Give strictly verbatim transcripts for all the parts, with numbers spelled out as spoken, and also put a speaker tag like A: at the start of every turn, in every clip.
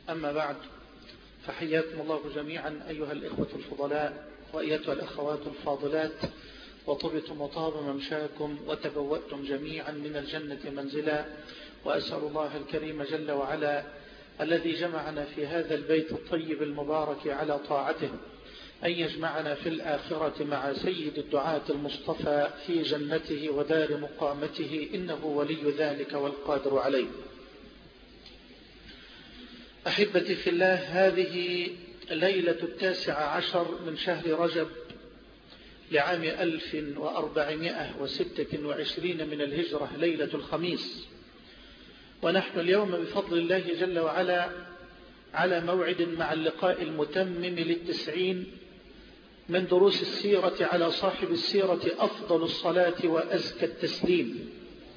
A: أما بعد، فحياكم الله جميعا أيها الإخوة الفضلاء وأيتها الأخوات الفاضلات، وطبتم وطاب ممشاكم وتبوأتم جميعا من الجنة منزلا. وأسأل الله الكريم جل وعلا الذي جمعنا في هذا البيت الطيب المبارك على طاعته أن يجمعنا في الآخرة مع سيد الدعاة المصطفى في جنته ودار مقامته، إنه ولي ذلك والقادر عليه. أحبتي في الله، هذه ليلة التاسع عشر من شهر رجب لعام ألف وأربعمائة وستة وعشرين من الهجرة، ليلة الخميس، ونحن اليوم بفضل الله جل وعلا على موعد مع اللقاء المتمم للتسعين من دروس السيرة على صاحب السيرة أفضل الصلاة وأزكى التسليم.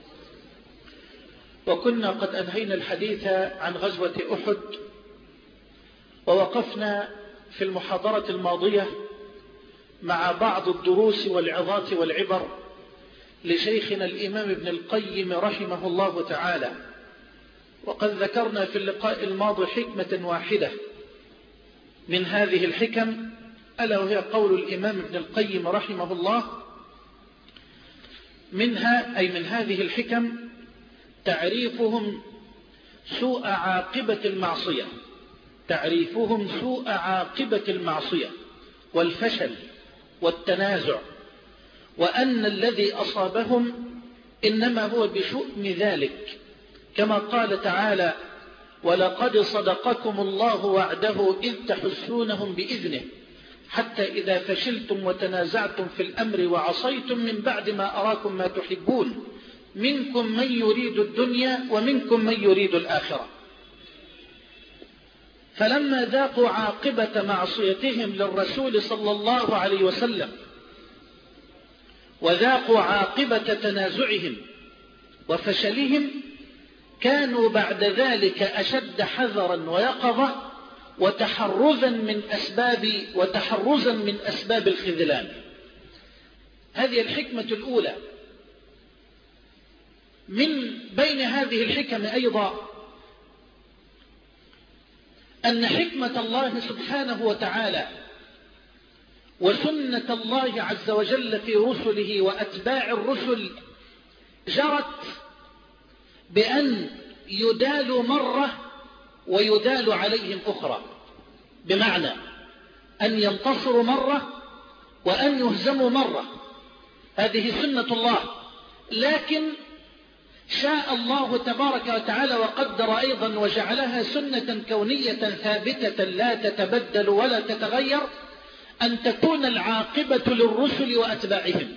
A: وكنا قد أنهينا الحديث عن غزوة أحد، ووقفنا في المحاضرة الماضية مع بعض الدروس والعظات والعبر لشيخنا الإمام ابن القيم رحمه الله تعالى. وقد ذكرنا في اللقاء الماضي حكمة واحدة من هذه الحكم، ألا وهي قول الإمام ابن القيم رحمه الله: منها أي من هذه الحكم تعريفهم سوء عاقبة المعصية، تعريفهم سوء عاقبة المعصية والفشل والتنازع، وأن الذي أصابهم إنما هو بشؤم ذلك، كما قال تعالى: ولقد صدقكم الله وعده إذ تحسونهم بإذنه حتى إذا فشلتم وتنازعتم في الأمر وعصيتم من بعد ما أراكم ما تحبون منكم من يريد الدنيا ومنكم من يريد الآخرة. فلما ذاقوا عاقبة معصيتهم للرسول صلى الله عليه وسلم، وذاقوا عاقبة تنازعهم وفشلهم، كانوا بعد ذلك أشد حذرا ويقظة وتحرزا من أسباب وتحرزا من أسباب الخذلان. هذه الحكمة الأولى. من بين هذه الحكم أيضا أن حكمة الله سبحانه وتعالى وسنة الله عز وجل في رسله وأتباع الرسل جرت بأن يدال مرة ويدال عليهم أخرى، بمعنى أن ينتصروا مرة وأن يهزموا مرة. هذه سنة الله، لكن شاء الله تبارك وتعالى وقدر أيضا وجعلها سنة كونية ثابتة لا تتبدل ولا تتغير، أن تكون العاقبة للرسل وأتباعهم.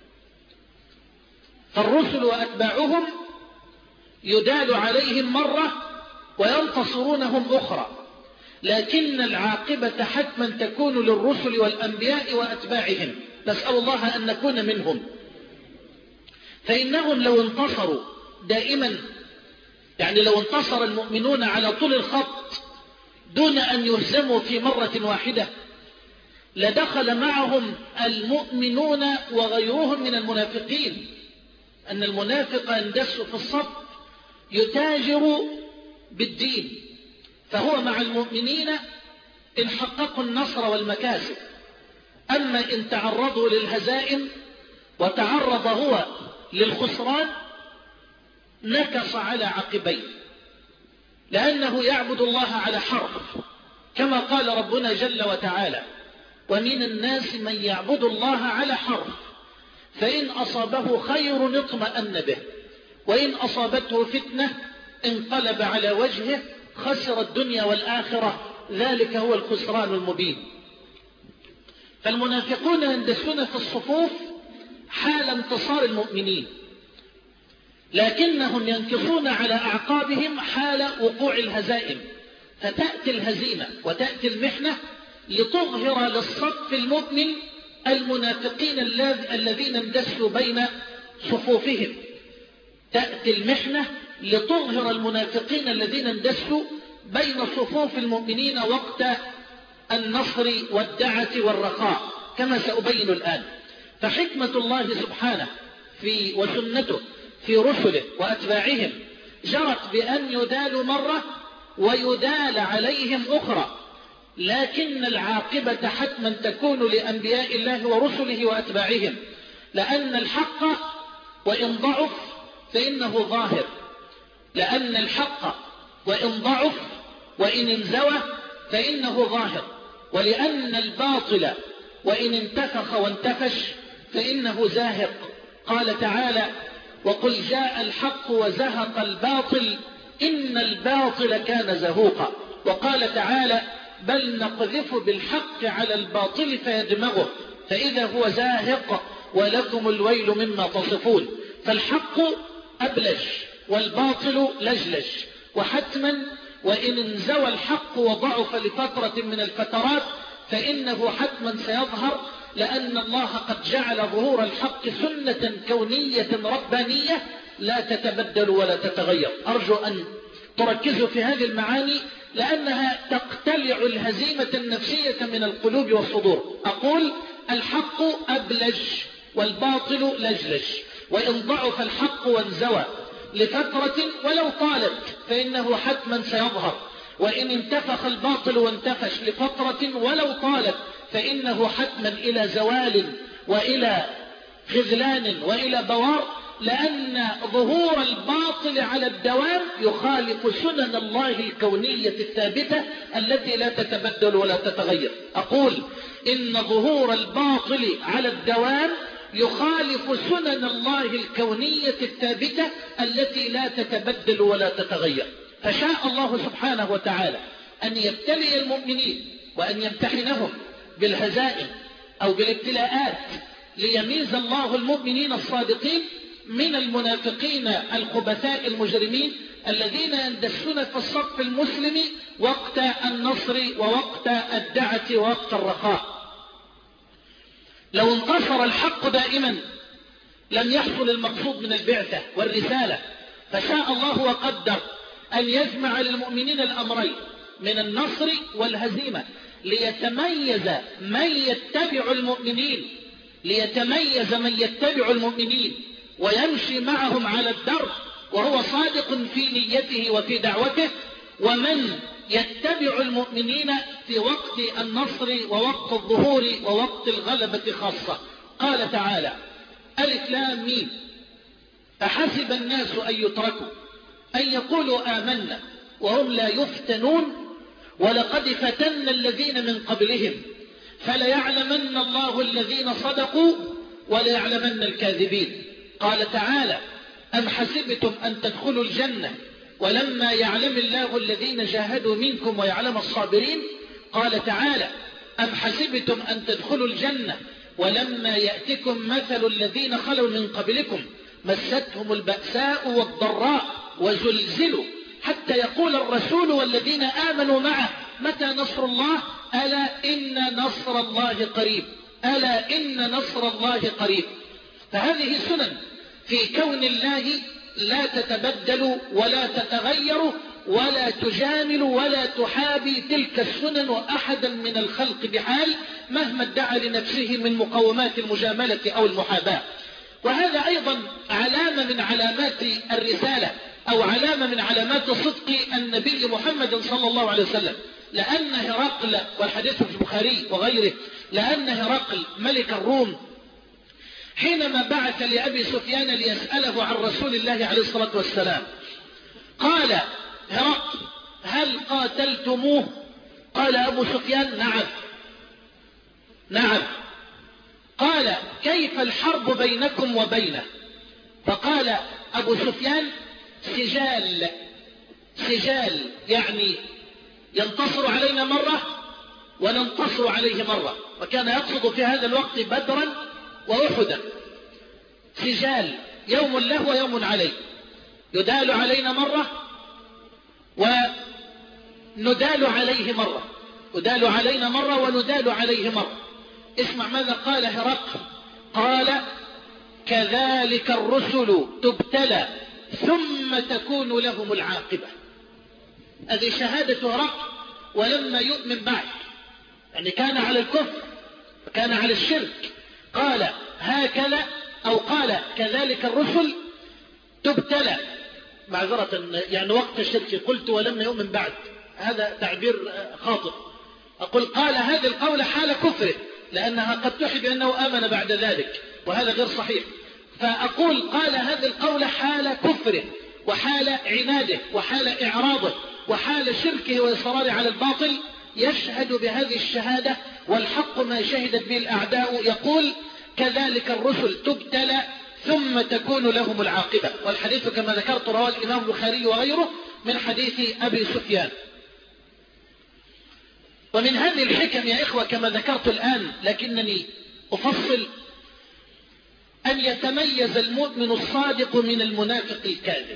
A: فالرسل وأتباعهم يدال عليهم مرة وينتصرونهم أخرى، لكن العاقبة حتما تكون للرسل والأنبياء وأتباعهم. نسأل الله أن نكون منهم. فإنهم لو انتصروا دائما، يعني لو انتصر المؤمنون على طول الخط دون أن يهزموا في مرة واحدة، لدخل معهم المؤمنون وغيرهم من المنافقين. أن المنافق يندس في الصف يتاجر بالدين، فهو مع المؤمنين إن حققوا النصر والمكاسب، أما إن تعرضوا للهزائم وتعرض هو للخسران نكص على عقبيه، لأنه يعبد الله على حرف، كما قال ربنا جل وتعالى: ومن الناس من يعبد الله على حرف فإن أصابه خير اطمأن به وإن أصابته فتنة انقلب على وجهه خسر الدنيا والآخرة، ذلك هو الخسران المبين. فالمنافقون يندسون في الصفوف حال انتصار المؤمنين، لكنهم ينكصون على أعقابهم حال وقوع الهزائم. فتأتي الهزيمة وتأتي المحنة لتظهر للصف المؤمن المنافقين الذين اندسوا بين صفوفهم. تأتي المحنة لتظهر المنافقين الذين اندسوا بين صفوف المؤمنين وقت النصر والدعة والرخاء، كما سأبين الآن. فحكمة الله سبحانه في وسنته في رسله وأتباعهم جرت بأن يدالوا مرة ويدال عليهم أخرى، لكن العاقبة حتما تكون لأنبياء الله ورسله وأتباعهم، لأن الحق وإن ضعف فإنه ظاهر، لأن الحق وإن ضعف وإن انزوى فإنه ظاهر، ولأن الباطل وإن انتفخ وانتفش فإنه زاهق. قال تعالى: وقل جاء الحق وزهق الباطل إن الباطل كان زهوقا. وقال تعالى: بل نقذف بالحق على الباطل فيدمغه فإذا هو زاهق ولكم الويل مما تصفون. فالحق أبلج والباطل لجلج، وحتما وإن انزوى الحق وضعف لفترة من الفترات فإنه حتما سيظهر، لأن الله قد جعل ظهور الحق سنة كونية ربانية لا تتبدل ولا تتغير. أرجو أن تركزوا في هذه المعاني لأنها تقتلع الهزيمة النفسية من القلوب والصدور. أقول: الحق أبلج والباطل لجلج، وإن ضعف الحق وانزوى لفترة ولو طالت فإنه حتما سيظهر، وإن انتفخ الباطل وانتفش لفترة ولو طالت فإنه حتما إلى زوال وإلى خذلان وإلى بوار، لأن ظهور الباطل على الدوام يخالف سنن الله الكونية الثابتة التي لا تتبدل ولا تتغير. أقول: إن ظهور الباطل على الدوام يخالف سنن الله الكونية الثابتة التي لا تتبدل ولا تتغير. فشاء الله سبحانه وتعالى أن يبتلي المؤمنين وأن يمتحنهم بالهزائم أو بالابتلاءات ليميز الله المؤمنين الصادقين من المنافقين الخبثاء المجرمين الذين يندسون في الصف المسلم وقت النصر ووقت الدعة ووقت الرخاء. لو انتصر الحق دائما لم يحصل المقصود من البعثة والرسالة، فشاء الله وقدر أن يجمع للمؤمنين الأمرين من النصر والهزيمة ليتميز من يتبع المؤمنين ليتميز من يتبع المؤمنين ويمشي معهم على الدرب وهو صادق في نيته وفي دعوته، ومن يتبع المؤمنين في وقت النصر ووقت الظهور ووقت الغلبة خاصة. قال تعالى: ألف لام ميم أحسب الناس أن يتركوا أن يقولوا آمنا وهم لا يفتنون ولقد فتنا الذين من قبلهم فليعلمن الله الذين صدقوا وليعلمن الكاذبين. قال تعالى: أم حسبتم أن تدخلوا الجنة ولما يعلم الله الذين جاهدوا منكم ويعلم الصابرين. قال تعالى: أم حسبتم أن تدخلوا الجنة ولما يأتكم مثل الذين خلوا من قبلكم مستهم البأساء والضراء وزلزلوا حتى يقول الرسول والذين آمنوا معه متى نصر الله ألا إن نصر الله قريب ألا إن نصر الله قريب. فهذه سنن في كون الله لا تتبدل ولا تتغير ولا تجامل ولا تحابي تلك السنن أحدا من الخلق بحال مهما ادعى لنفسه من مقومات المجاملة أو المحاباة. وهذا أيضا علامة من علامات الرسالة أو علامة من علامات صدق النبي محمد صلى الله عليه وسلم، لأن هرقل، والحديث في البخاري وغيره، لأن هرقل ملك الروم حينما بعث لأبي سفيان ليسأله عن رسول الله عليه الصلاة والسلام قال هرقل: هل قاتلتموه؟ قال أبو سفيان: نعم نعم. قال: كيف الحرب بينكم وبينه؟ فقال أبو سفيان: سجال سجال، يعني ينتصر علينا مرة وننتصر عليه مرة، وكان يقصد في هذا الوقت بدرا وأحدا. سجال، يوم له ويوم عليه، يدال علينا مرة وندال عليه مرة، يدال علينا مرة وندال عليه مرة. اسمع ماذا قال هرقل: قال: كذلك الرسل تبتلى ثم تكون لهم العاقبة. هذه شهادة هرقل ولما يؤمن بعد، يعني كان على الكفر وكان على الشرك. قال: هكذا أو قال: كذلك الرسل تبتلى معذرة يعني وقت الشرك قلت ولم يؤمن بعد، هذا تعبير خاطئ. أقول قال هذه القول حال كفره، لأنها قد تحي بأنه آمن بعد ذلك، وهذا غير صحيح. فأقول قال هذه القول حال كفره وحال عناده وحال إعراضه وحال شركه وإصراره على الباطل، يشهد بهذه الشهادة والحق ما شهدت به الأعداء. يقول كذلك الرسل تبتلى ثم تكون لهم العاقبة. والحديث كما ذكرت رواه الإمام البخاري وغيره من حديث أبي سفيان. ومن هذه الحكم يا إخوة كما ذكرت الآن، لكنني أفصل، أن يتميز المؤمن الصادق من المنافق الكاذب.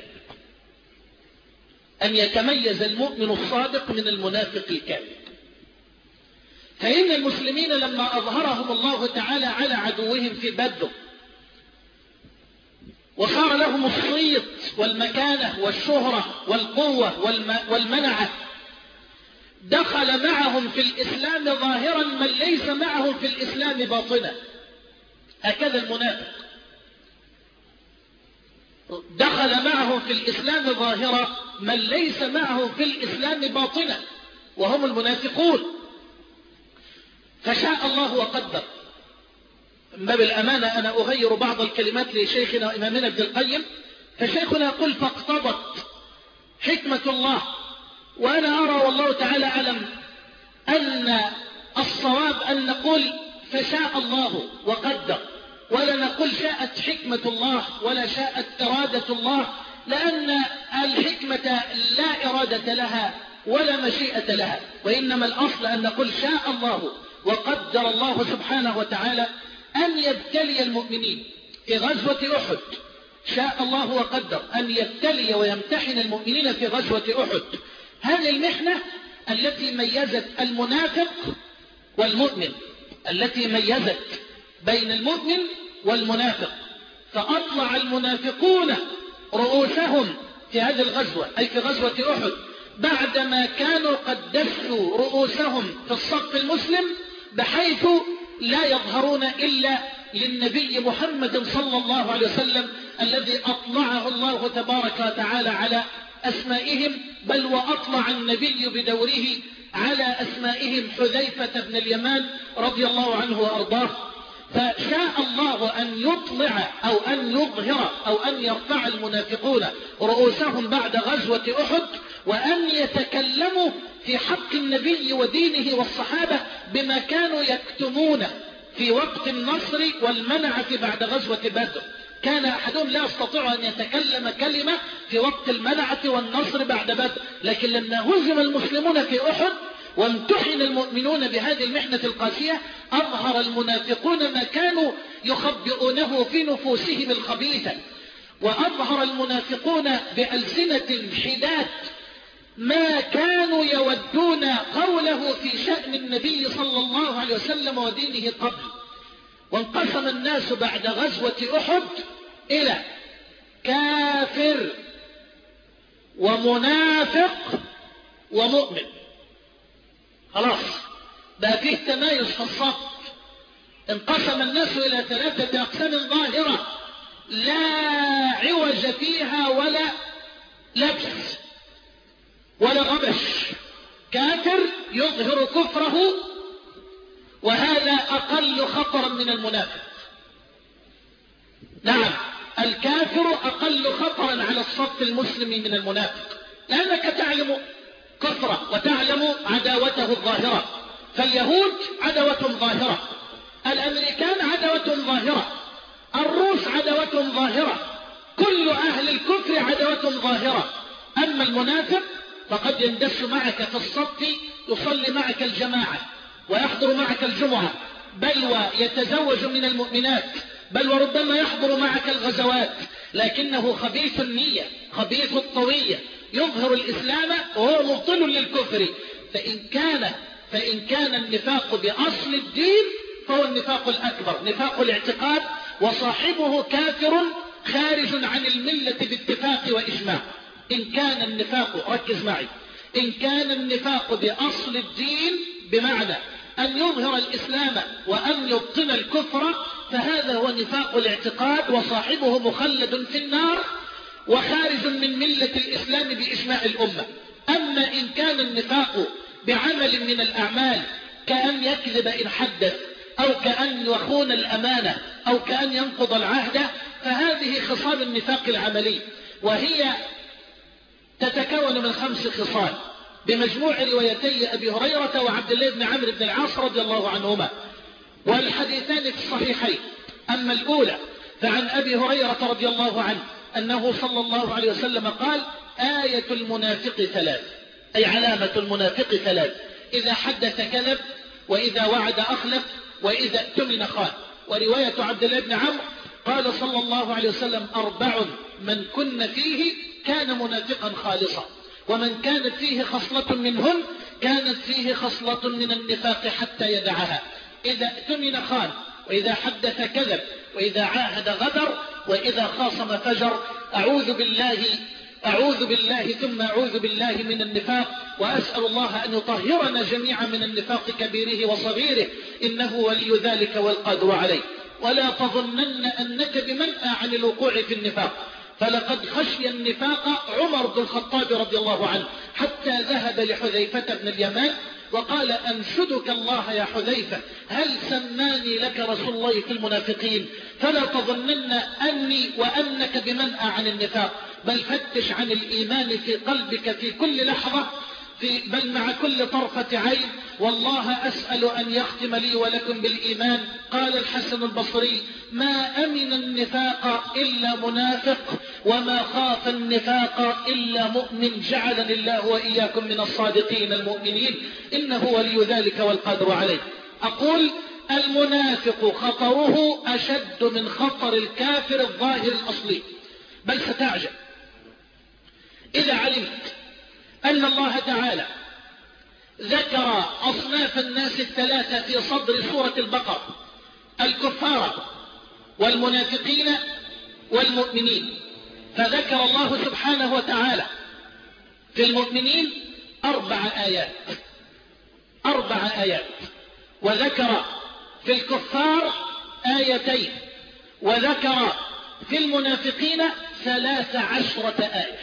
A: أن يتميز المؤمن الصادق من المنافق الكاذب. فإن المسلمين لما أظهرهم الله تعالى على عدوهم في بدر وصار لهم الصيت والمكانة والشهرة والقوة والمنعة، دخل معهم في الإسلام ظاهرا من ليس معهم في الإسلام باطنا. هكذا المنافق دخل معهم في الإسلام ظاهرا من ليس معهم في الإسلام باطنا، وهم المنافقون. فشاء الله وقدر. من باب الأمانة أنا أغير بعض الكلمات لشيخنا وإمامنا ابن القيم، فشيخنا يقول فاقتضت حكمة الله. وأنا أرى والله تعالى أعلم أن الصواب أن نقول فشاء الله وقدر، ولا نقول شاءت حكمة الله ولا شاءت إرادة الله، لأن الحكمة لا إرادة لها ولا مشيئة لها، وإنما الأصل أن نقول شاء الله وقدر الله سبحانه وتعالى أن يبتلي المؤمنين في غزوة أحد. شاء الله وقدر أن يبتلي ويمتحن المؤمنين في غزوة أحد. هذه المحنة التي ميزت المنافق والمؤمن، التي ميزت بين المؤمن والمنافق. فأطلع المنافقون رؤوسهم في هذه الغزوة، أي في غزوة أحد، بعدما كانوا قد دسوا رؤوسهم في الصف المسلم، بحيث لا يظهرون إلا للنبي محمد صلى الله عليه وسلم الذي أطلعه الله تبارك وتعالى على أسمائهم، بل وأطلع النبي بدوره على أسمائهم حذيفة بن اليمان رضي الله عنه وأرضاه. فشاء الله أن يطلع أو أن يظهر أو أن يرفع المنافقون رؤوسهم بعد غزوة أحد، وأن يتكلموا في حق النبي ودينه والصحابة بما كانوا يكتمون في وقت النصر والمنعة بعد غزوة بدر. كان أحدهم لا يستطيع أن يتكلم كلمة في وقت المنعة والنصر بعد بدر، لكن لما هزم المسلمون في أحد وامتحن المؤمنون بهذه المحنة القاسية، أظهر المنافقون ما كانوا يخبئونه في نفوسهم الخبيثة، وأظهر المنافقون بألسنة حداد ما كانوا يودون قوله في شأن النبي صلى الله عليه وسلم ودينه قبل. وانقسم الناس بعد غزوة أحد إلى كافر ومنافق ومؤمن. خلاص بقى فيه تمايز في الصف. انقسم الناس إلى ثلاثة أقسام ظاهرة لا عوج فيها ولا لبس ولا غبش. كافر يظهر كفره، وهذا أقل خطرا من المنافق. نعم، الكافر أقل خطرا على الصف المسلم من المنافق، لأنك تعلم كفره وتعلم عداوته الظاهرة. فاليهود عداوة ظاهرة، الأمريكان عداوة ظاهرة، الروس عداوة ظاهرة، كل أهل الكفر عداوة ظاهرة. أما المنافق فقد يندس معك في الصف، يصلي معك الجماعة ويحضر معك الجمعة، بل ويتزوج من المؤمنات، بل وربما يحضر معك الغزوات، لكنه خبيث النية خبيث الطوية، يظهر الإسلام وهو مبطل للكفر. فإن كان فإن كان النفاق بأصل الدين فهو النفاق الأكبر، نفاق الاعتقاد، وصاحبه كافر خارج عن الملة باتفاق وإجماع. إن كان النفاق، ركز معي، إن كان النفاق بأصل الدين بمعنى أن يظهر الإسلام وأن يبطن الكفر، فهذا هو نفاق الاعتقاد وصاحبه مخلد في النار. وخارج من ملة الإسلام بإجماع الأمة. أما إن كان النفاق بعمل من الأعمال كأن يكذب إن حدث، أو كأن يخون الأمانة، أو كأن ينقض العهد، فهذه خصال النفاق العملي، وهي تتكون من خمس خصال بمجموع روايتي أبي هريرة وعبد الله بن عمرو بن العاص رضي الله عنهما، والحديثان في الصحيحين. أما الأولى فعن أبي هريرة رضي الله عنه أنه صلى الله عليه وسلم قال: آية المنافق ثلاث، أي علامة المنافق ثلاث: إذا حدث كذب، وإذا وعد أخلف، وإذا اؤتمن خان. ورواية عبد الله بن عمرو قال صلى الله عليه وسلم: أربع من كن فيه كان منافقا خالصا، ومن كانت فيه خصلة منهن كانت فيه خصلة من النفاق حتى يدعها: إذا اؤتمن خان، وإذا حدث كذب، وإذا عاهد غدر، وإذا خاصم فجر. أعوذ بالله أعوذ بالله ثم أعوذ بالله من النفاق، وأسأل الله أن يطهرنا جميعا من النفاق كبيره وصغيره، إنه ولي ذلك والقادر عليه. ولا تظنن أنك بمنأى عن الوقوع في النفاق، فلقد خشي النفاق عمر بن الخطاب رضي الله عنه حتى ذهب لحذيفة بن اليمان وقال: أنشدك الله يا حذيفة، هل سماني لك رسول الله في المنافقين؟ فلا تظنن أني وأنك بمنأى عن النفاق، بل فتش عن الإيمان في قلبك في كل لحظة، في بل مع كل طرفة عين، والله أسأل أن يختم لي ولكم بالإيمان. قال الحسن البصري: ما أمن النفاق إلا منافق، وما خاف النفاق إلا مؤمن، جعلني الله وإياكم من الصادقين المؤمنين، إنه ولي ذلك والقادر عليه. أقول: المنافق خطره أشد من خطر الكافر الظاهر الأصلي. بل ستعجب إذا علمت أن الله تعالى ذكر أصناف الناس الثلاثة في صدر سورة البقرة: الكفار والمنافقين والمؤمنين. فذكر الله سبحانه وتعالى في المؤمنين أربع آيات أربع آيات وذكر في الكفار آيتين، وذكر في المنافقين ثلاث عشرة آية.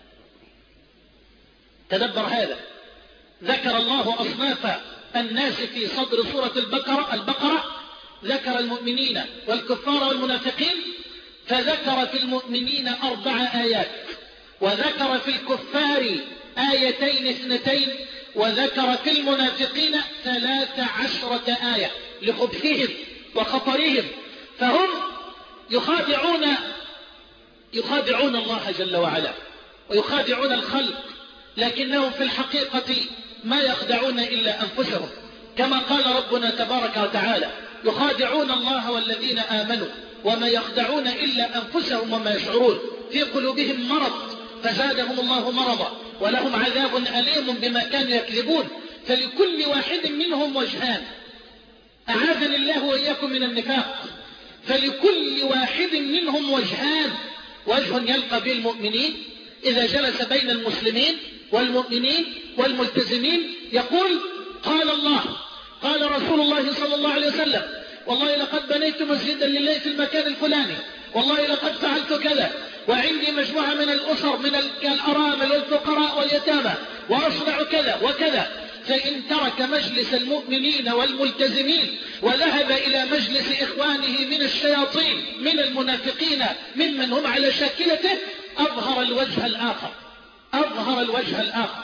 A: تدبر هذا. ذكر الله أصناف الناس في صدر سورة البقرة البقرة ذكر المؤمنين والكفار والمنافقين، فذكر في المؤمنين أربع آيات، وذكر في الكفار آيتين اثنتين، وذكر في المنافقين ثلاث عشرة آية لخبثهم وخطرهم. فهم يخادعون يخادعون الله جل وعلا ويخادعون الخلق، لكنهم في الحقيقة ما يخدعون إلا أنفسهم، كما قال ربنا تبارك وتعالى: يخادعون الله والذين آمنوا وما يخدعون إلا أنفسهم وما يشعرون، في قلوبهم مرض فزادهم الله مرضا ولهم عذاب أليم بما كانوا يكذبون. فلكل واحد منهم وجهان، أعاذني الله وإياكم من النفاق. فلكل واحد منهم وجهان: وجه يلقى به المؤمنين إذا جلس بين المسلمين والمؤمنين والملتزمين يقول: قال الله، قال رسول الله صلى الله عليه وسلم، والله لقد بنيت مسجدا لله في المكان الفلاني، والله لقد فعلت كذا، وعندي مجموعة من الأسر من الأرامل والفقراء واليتامى، وأصنع كذا وكذا. فإن ترك مجلس المؤمنين والملتزمين وذهب إلى مجلس إخوانه من الشياطين من المنافقين ممن هم على شاكلته أظهر الوجه الآخر أظهر الوجه الآخر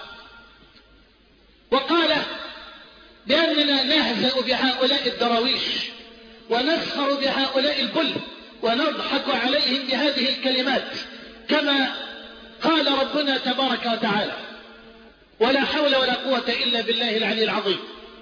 A: وقال بأننا نهزأ بهؤلاء الدراويش ونسخر بهؤلاء البل ونضحك عليهم بهذه الكلمات، كما قال ربنا تبارك وتعالى: ولا حول ولا قوة إلا بالله العلي العظيم.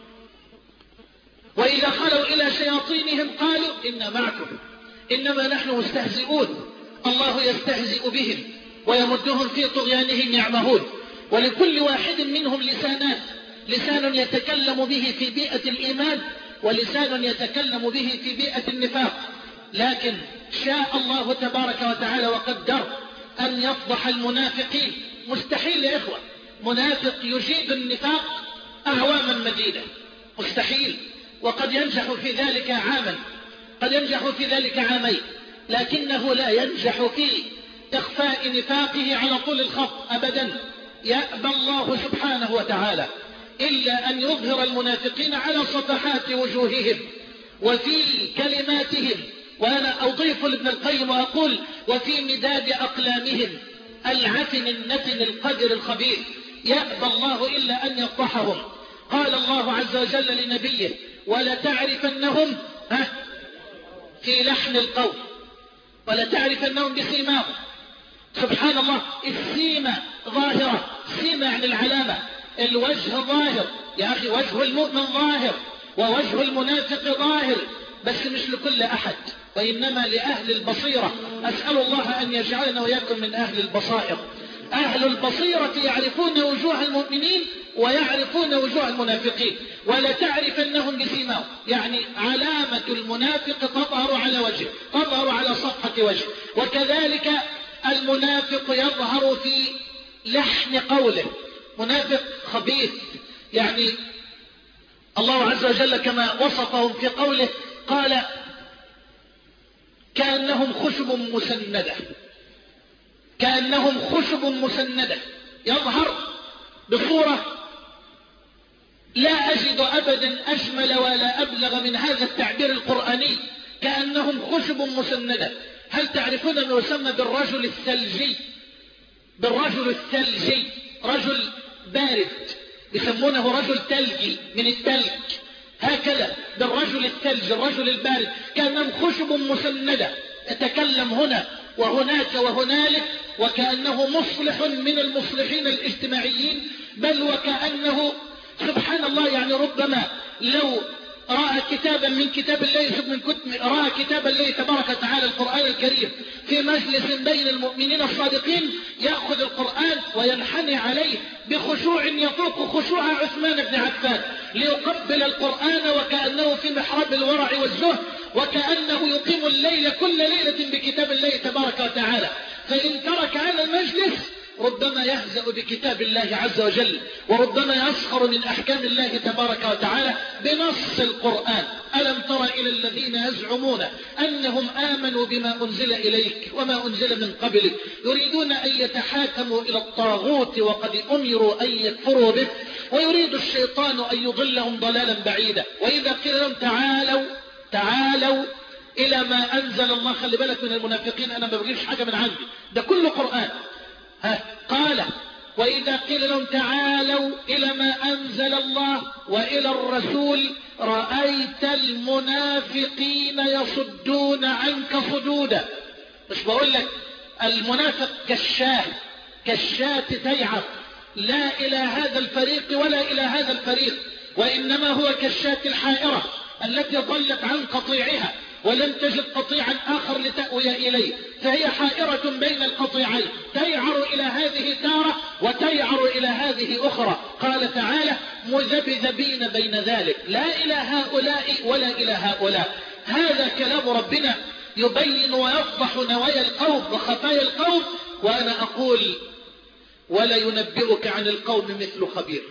A: وإذا خلوا إلى شياطينهم قالوا إنا معكم إنما نحن مستهزئون. الله يستهزئ بهم ويمدهم في طغيانهم يعمهون. ولكل واحد منهم لسانان: لسان يتكلم به في بيئة الإيمان، ولسان يتكلم به في بيئة النفاق. لكن شاء الله تبارك وتعالى وقدر أن يفضح المنافقين. مستحيل يا إخوة منافق يجيد النفاق أعواما مديدة، مستحيل. وقد ينجح في ذلك عاما، قد ينجح في ذلك عامين، لكنه لا ينجح في إخفاء نفاقه على طول الخط أبدا. يأبى الله سبحانه وتعالى إلا أن يظهر المنافقين على صفحات وجوههم وفي كلماتهم، وأنا أضيف لابن القيم وأقول وفي مداد أقلامهم العفن النتن القدر الخبيث. يأبى الله إلا أن يفضحهم. قال الله عز وجل لنبيه ولتعرفنهم في لحن القول ولتعرفنهم بسيماهم. سبحان الله، السيمة ظاهرة، سيمة يعني العلامة، الوجه ظاهر يا أخي، وجه المؤمن ظاهر ووجه المنافق ظاهر، بس مش لكل أحد وإنما لأهل البصيرة. أسأل الله أن يجعلنا وياكم من أهل البصائر. أهل البصيرة يعرفون وجوه المؤمنين ويعرفون وجوه المنافقين. ولتعرفنهم بسيماهم يعني علامة المنافق تظهر على وجهه، تظهر على صفحة وجهه، وكذلك المنافق يظهر في لحن قوله. منافق خبيث يعني الله عز وجل كما وصفهم في قوله قال كأنهم خشب مسندة، كأنهم خشب مسندة، يظهر بصورة لا أجد أبدا أجمل ولا أبلغ من هذا التعبير القرآني، كأنهم خشب مسندة. هل تعرفون أنه يسمى بالرجل الثلجي؟ بالرجل الثلجي، رجل بارد، يسمونه رجل ثلجي من الثلج، هكذا بالرجل الثلج، الرجل البارد، كأنهم خشب مسندة، يتكلم هنا وهناك وهنالك، وكأنه مصلح من المصلحين الاجتماعيين، بل وكأنه سبحان الله يعني ربما لو رأى كتابا من كتاب الله من كتب رأى كتاب الله تبارك وتعالى القرآن الكريم في مجلس بين المؤمنين الصادقين، يأخذ القرآن وينحني عليه بخشوع يفوق خشوع عثمان بن عفان ليقبل القرآن وكأنه في محراب الورع والزهد، وكأنه يقيم الليل كل ليلة بكتاب الله تبارك وتعالى. فإن ترك هذا المجلس ربما يهزأ بكتاب الله عز وجل، وربما يسخر من أحكام الله تبارك وتعالى بنص القرآن. ألم تر إلى الذين يزعمون أنهم آمنوا بما أنزل إليك وما أنزل من قبلك يريدون أن يتحاكموا إلى الطاغوت وقد أمروا أن يكفروا به ويريد الشيطان أن يضلهم ضلالا بعيدا. وإذا قيل لهم تعالوا تعالوا إلى ما أنزل الله، خلي بالك من المنافقين، أنا ما بجيبش حاجة من عندي، ده كله قرآن. ها قال وإذا قيل لهم تعالوا إلى ما أنزل الله وإلى الرسول رأيت المنافقين يصدون عنك صدودا. مش بقول لك المنافق كالشاه، كالشاة تيعر، لا إلى هذا الفريق ولا إلى هذا الفريق، وإنما هو كالشاة الحائرة التي ضلت عن قطيعها ولم تجد قطيعا آخر لتأوي إليه، فهي حائرة بين القطيعين، تيعر إلى هذه تارة وتيعر إلى هذه أخرى. قال تعالى مذبذبين بين ذلك، لا إلى هؤلاء ولا إلى هؤلاء. هذا كلام ربنا يبين ويفضح نوايا القوم وخفايا القوم. وأنا أقول ولا ينبئك عن القوم مثل خبير.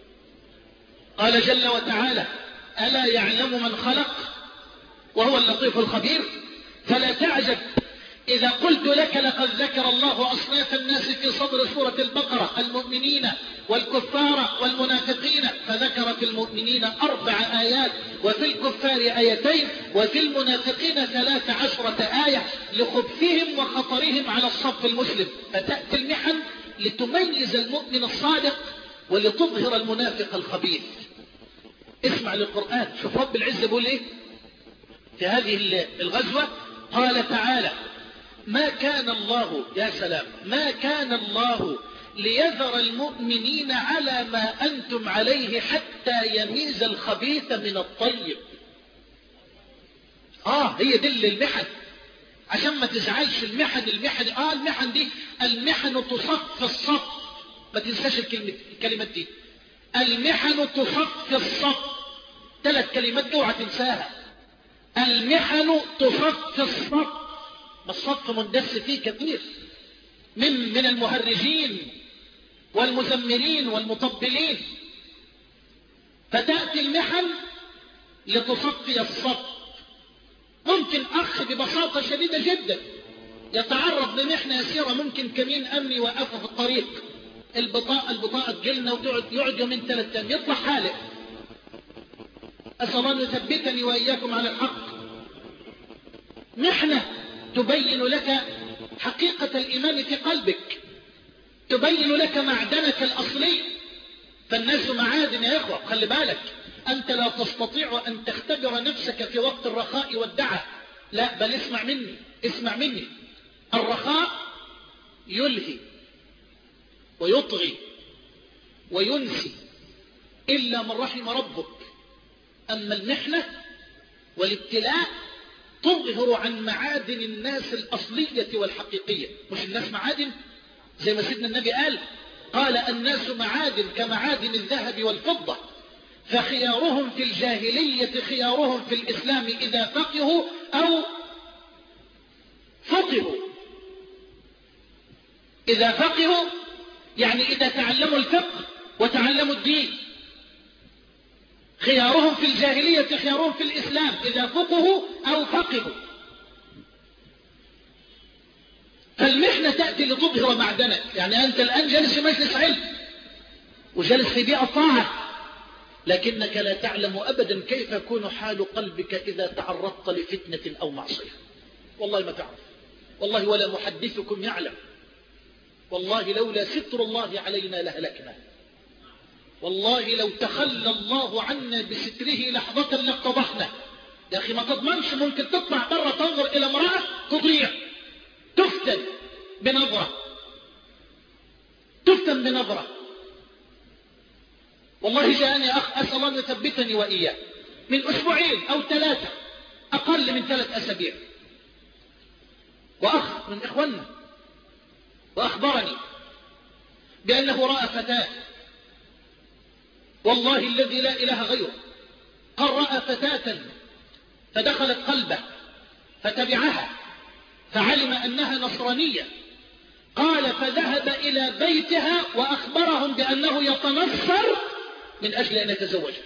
A: قال جل وتعالى ألا يعلم من خلق وهو اللطيف الخبير. فلا تعجب إذا قلت لك لقد ذكر الله أصناف الناس في صدر سورة البقرة، المؤمنين والكفار والمنافقين، فذكر في المؤمنين أربع آيات وفي الكفار آيتين وفي المنافقين ثلاث عشرة آية لخبثهم وخطرهم على الصف المسلم. فتأتي المحن لتميز المؤمن الصادق ولتظهر المنافق الخبيث. اسمع للقرآن، شوف رب العزة بيقول ايه في هذه الغزوة. قال تعالى ما كان الله، يا سلام، ما كان الله ليذر المؤمنين على ما أنتم عليه حتى يميز الخبيث من الطيب. آه هي دي المحن، عشان ما تزعلش. المحن المحن آه المحن دي المحن تصف في الصف، ما تنساش الكلمة الكلمات دي. المحن تصف في الصف، ثلاث كلمات اوعى تنساها. المحن تصف في الصف، الصف مندس فيه كثير من من المهرجين والمزمرين والمطبلين. فتأتي المحن لتصفي الصف. ممكن أخ ببساطة شديدة جدا يتعرض لمحنة يسيرة، ممكن كمين أمني يوقفه في الطريق، البطاقة البطاقة تجلنا وتقعد يقعد يومين ثلاث أيام يطلع حالق. أسأل الله أن يثبتني وإياكم على الحق. محنة تبين لك حقيقة الإيمان في قلبك، تبين لك معدنك الأصلي. فالناس معادن يا إخوة، خلي بالك، أنت لا تستطيع أن تختبر نفسك في وقت الرخاء والدعة، لا، بل اسمع مني اسمع مني الرخاء يلهي ويطغي وينسي إلا من رحم ربك. أما المحنة والابتلاء تظهر عن معادن الناس الأصلية والحقيقية. مش الناس معادن زي ما سيدنا النبي قال قال الناس معادن كمعادن الذهب والفضة، فخيارهم في الجاهلية خيارهم في الإسلام إذا فقهوا أو فقهوا. إذا فقهوا يعني إذا تعلموا الفقه وتعلموا الدين. خيارهم في الجاهلية خيارهم في الإسلام إذا فقهوا أو فقهوا. فالمحنة تأتي لتظهر معدنك. يعني أنت الآن جالس في مجلس علم وجالس في بيئة طاعة، لكنك لا تعلم أبدا كيف يكون حال قلبك إذا تعرضت لفتنة أو معصية. والله ما تعرف، والله ولا محدثكم يعلم. والله لولا ستر الله علينا لهلكنا، والله لو تخلى الله عنا بستره لحظة لاقتضحنا. يا أخي ما تضمنش، ممكن تطلع برا تنظر إلى امرأة تضيع، تفتن بنظرة، تفتن بنظرة. والله جاءني أخ أسأل الله أن يثبتني وإياه من أسبوعين أو ثلاثة، أقل من ثلاث أسابيع، وأخ من إخواننا، وأخبرني بأنه رأى فتاة، والله الذي لا إله غيره، قال رأى فتاة فدخلت قلبه فتبعها فعلم أنها نصرانية. قال فذهب إلى بيتها وأخبرهم بأنه يتنصر من أجل أن يتزوجها.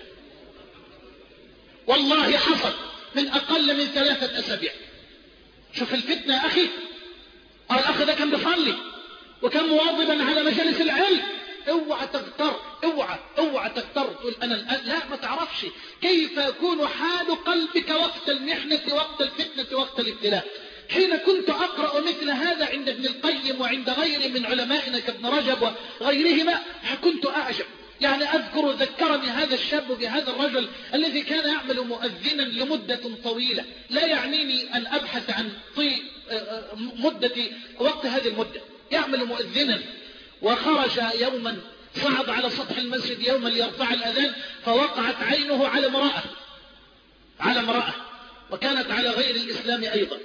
A: والله حصل من أقل من ثلاثة أسابيع. شوف الفتنة أخي. الأخ ده كان بيصلي وكان مواظبا على مجالس العلم. اوعى تغتر، اوعى اوعى تغتر تقول أنا الآن. لا، ما تعرفش كيف يكون حال قلبك وقت المحنة وقت الفتنة وقت الابتلاء. حين كنت أقرأ مثل هذا عند ابن القيم وعند غيره من علمائنا كابن رجب وغيرهما كنت أعجب. يعني أذكر ذكرني هذا الشاب بهذا الرجل الذي كان يعمل مؤذنا لمدة طويلة. لا يعنيني أن أبحث عن مدة وقت هذه المدة. يعمل مؤذنا وخرج يوما، صعد على سطح المسجد يوما ليرفع الأذان، فوقعت عينه على امرأة على امرأة وكانت على غير الإسلام أيضا.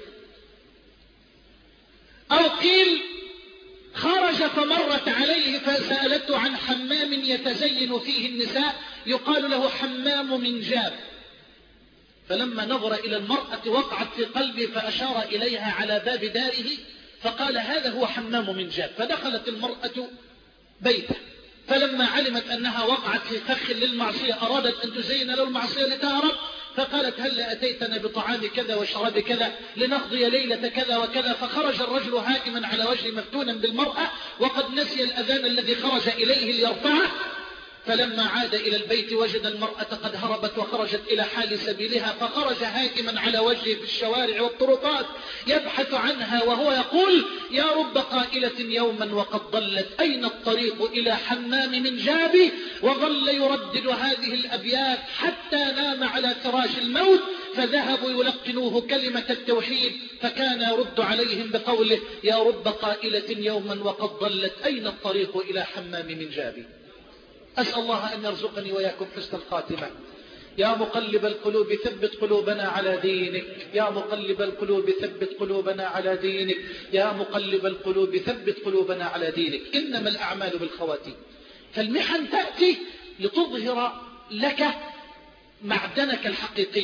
A: أو قيل خرج فمرت عليه فسألته عن حمام يتزين فيه النساء يقال له حمام منجاب. فلما نظر إلى المرأة وقعت في قلبه فأشار إليها على باب داره فقال هذا هو حمام منجاب. فدخلت المرأة بيته، فلما علمت أنها وقعت في فخ للمعصية أرادت أن تزين له المعصية لتهرب، فقالت هل أتيتنا بطعام كذا وشراب كذا لنقضي ليلة كذا وكذا. فخرج الرجل هائما على وجه مفتونا بالمرأة وقد نسي الأذان الذي خرج إليه ليرفعه. فلما عاد إلى البيت وجد المرأة قد هربت وخرجت إلى حال سبيلها، فخرج هائما على وجهه في الشوارع والطرقات يبحث عنها وهو يقول يا رب قائلة يوما وقد ضلت أين الطريق إلى حمام من جابي. وظل يردد هذه الأبيات حتى نام على فراش الموت، فذهبوا يلقنوه كلمة التوحيد فكان يرد عليهم بقوله يا رب قائلة يوما وقد ضلت أين الطريق إلى حمام من جابي. أسأل الله أن يرزقني وياكم حسن الخاتمة. يا مقلب القلوب ثبت قلوبنا على دينك، يا مقلب القلوب ثبت قلوبنا على دينك، يا مقلب القلوب ثبت قلوبنا على دينك. إنما الأعمال بالخواتيم. فالمحن تأتي لتظهر لك معدنك الحقيقي.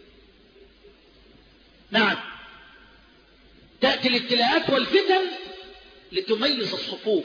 A: نعم، تأتي الابتلاءات والفتن لتميز الصفوف.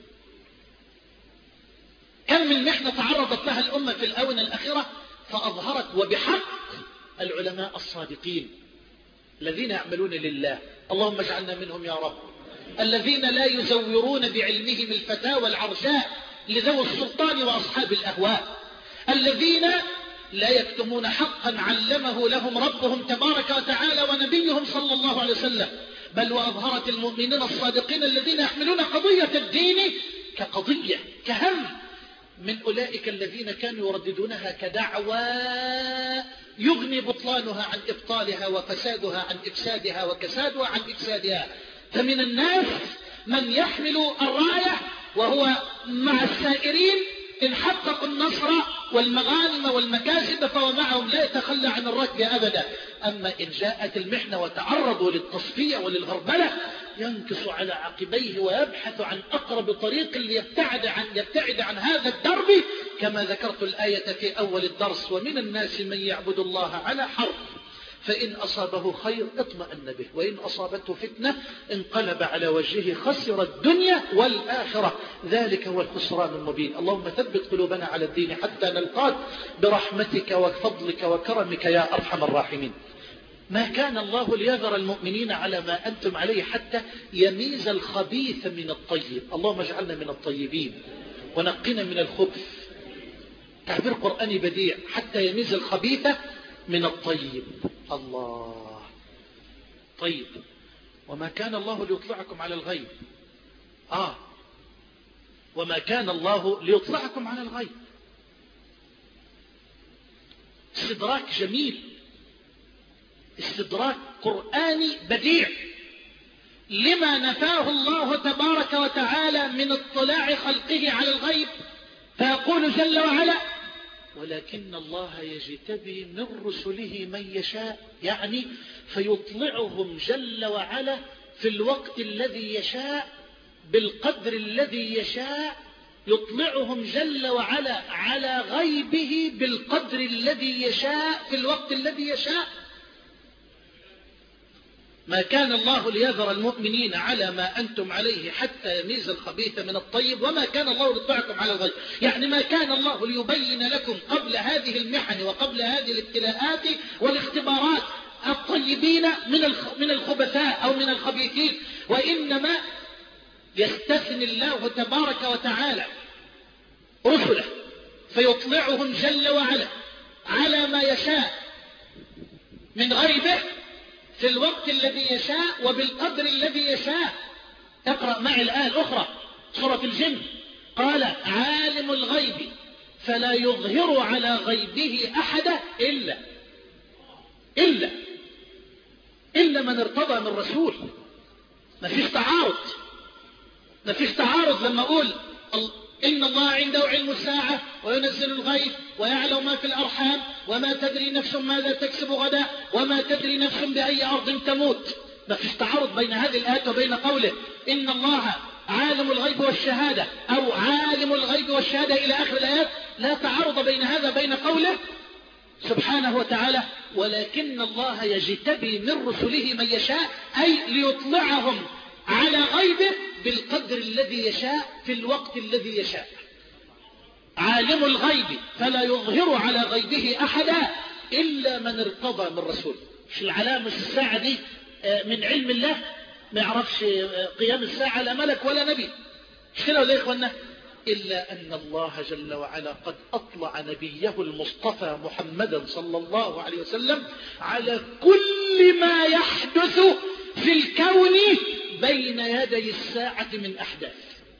A: كم من محنة تعرضت لها الأمة في الآونة الأخيرة فأظهرت وبحق العلماء الصادقين الذين يعملون لله، اللهم اجعلنا منهم يا رب. الذين لا يزورون بعلمهم الفتاوى العرجاء لذوي السلطان وأصحاب الأهواء. الذين لا يكتمون حقا علمه لهم ربهم تبارك وتعالى ونبيهم صلى الله عليه وسلم، بل وأظهرت المؤمنين الصادقين الذين يحملون قضية الدين كقضية كهم من أولئك الذين كانوا يرددونها كدعوى يغني بطلانها عن إبطالها وفسادها عن إفسادها وكسادها عن إفسادها. فمن الناس من يحمل الراية وهو مع السائرين إن حققوا النصر والمغانم والمكاسب فهو معهم لا يتخلى عن الركب أبدا. أما إن جاءت المحنة وتعرضوا للتصفية وللغربلة ينكص على عقبيه ويبحث عن أقرب طريق ليبتعد عن, يبتعد عن هذا الدرب، كما ذكرت الآية في أول الدرس: ومن الناس من يعبد الله على حرف فإن أصابه خير اطمأن به وإن أصابته فتنة انقلب على وجهه خسر الدنيا والآخرة، ذلك هو الخسران المبين. اللهم ثبت قلوبنا على الدين حتى نلقاك برحمتك وفضلك وكرمك يا أرحم الراحمين. ما كان الله ليذر المؤمنين على ما أنتم عليه حتى يميز الخبيث من الطيب. اللهم اجعلنا من الطيبين ونقنا من الخبث. تعبير قرآني بديع: حتى يميز الخبيث من الطيب. الله. طيب، وما كان الله ليطلعكم على الغيب. آه وما كان الله ليطلعكم على الغيب. استدراك جميل، استدراك قرآني بديع لما نفاه الله تبارك وتعالى من اطلاع خلقه على الغيب، فيقول جل وعلا: ولكن الله يجتبي من رسله من يشاء، يعني فيطلعهم جل وعلا في الوقت الذي يشاء بالقدر الذي يشاء، يطلعهم جل وعلا على غيبه بالقدر الذي يشاء في الوقت الذي يشاء. ما كان الله ليذر المؤمنين على ما أنتم عليه حتى يميز الخبيث من الطيب، وما كان الله ليطلعكم على الغيب، يعني ما كان الله ليبين لكم قبل هذه المحن وقبل هذه الابتلاءات والاختبارات الطيبين من الخبثاء أو من الخبيثين، وإنما يستثني الله تبارك وتعالى رسله فيطلعهم جل وعلا على ما يشاء من غيبه في الوقت الذي يشاء وبالقدر الذي يشاء. تقرأ معي الآية الأخرى سورة الجن: قال: عالم الغيب فلا يظهر على غيبه أحدا إلا إلا إلا من ارتضى من رسول. ما فيش تعارض، ما فيش تعارض لما أقول إن الله عنده علم الساعة وينزل الغيث ويعلم ما في الأرحام وما تدري نفس ماذا تكسب غدا وما تدري نفس بأي أرض تموت. ما فيش تعارض بين هذه الآيات وبين قوله إن الله عالم الغيب والشهادة أو عالم الغيب والشهادة إلى آخر الآيات. لا تعارض بين هذا بين قوله سبحانه وتعالى: ولكن الله يجتبي من رسله من يشاء، أي ليطلعهم على غيبه بالقدر الذي يشاء في الوقت الذي يشاء. عالم الغيب فلا يظهر على غيبه أحدا إلا من ارتضى من رسول. مش العلامة الساعة دي من علم الله؟ ما يعرفش قيام الساعة لا ملك ولا نبي، مش كده ولا يا إخوانا؟ إلا أن الله جل وعلا قد أطلع نبيه المصطفى محمدا صلى الله عليه وسلم على كل ما يحدث في الكون بين يدي الساعة من أحداث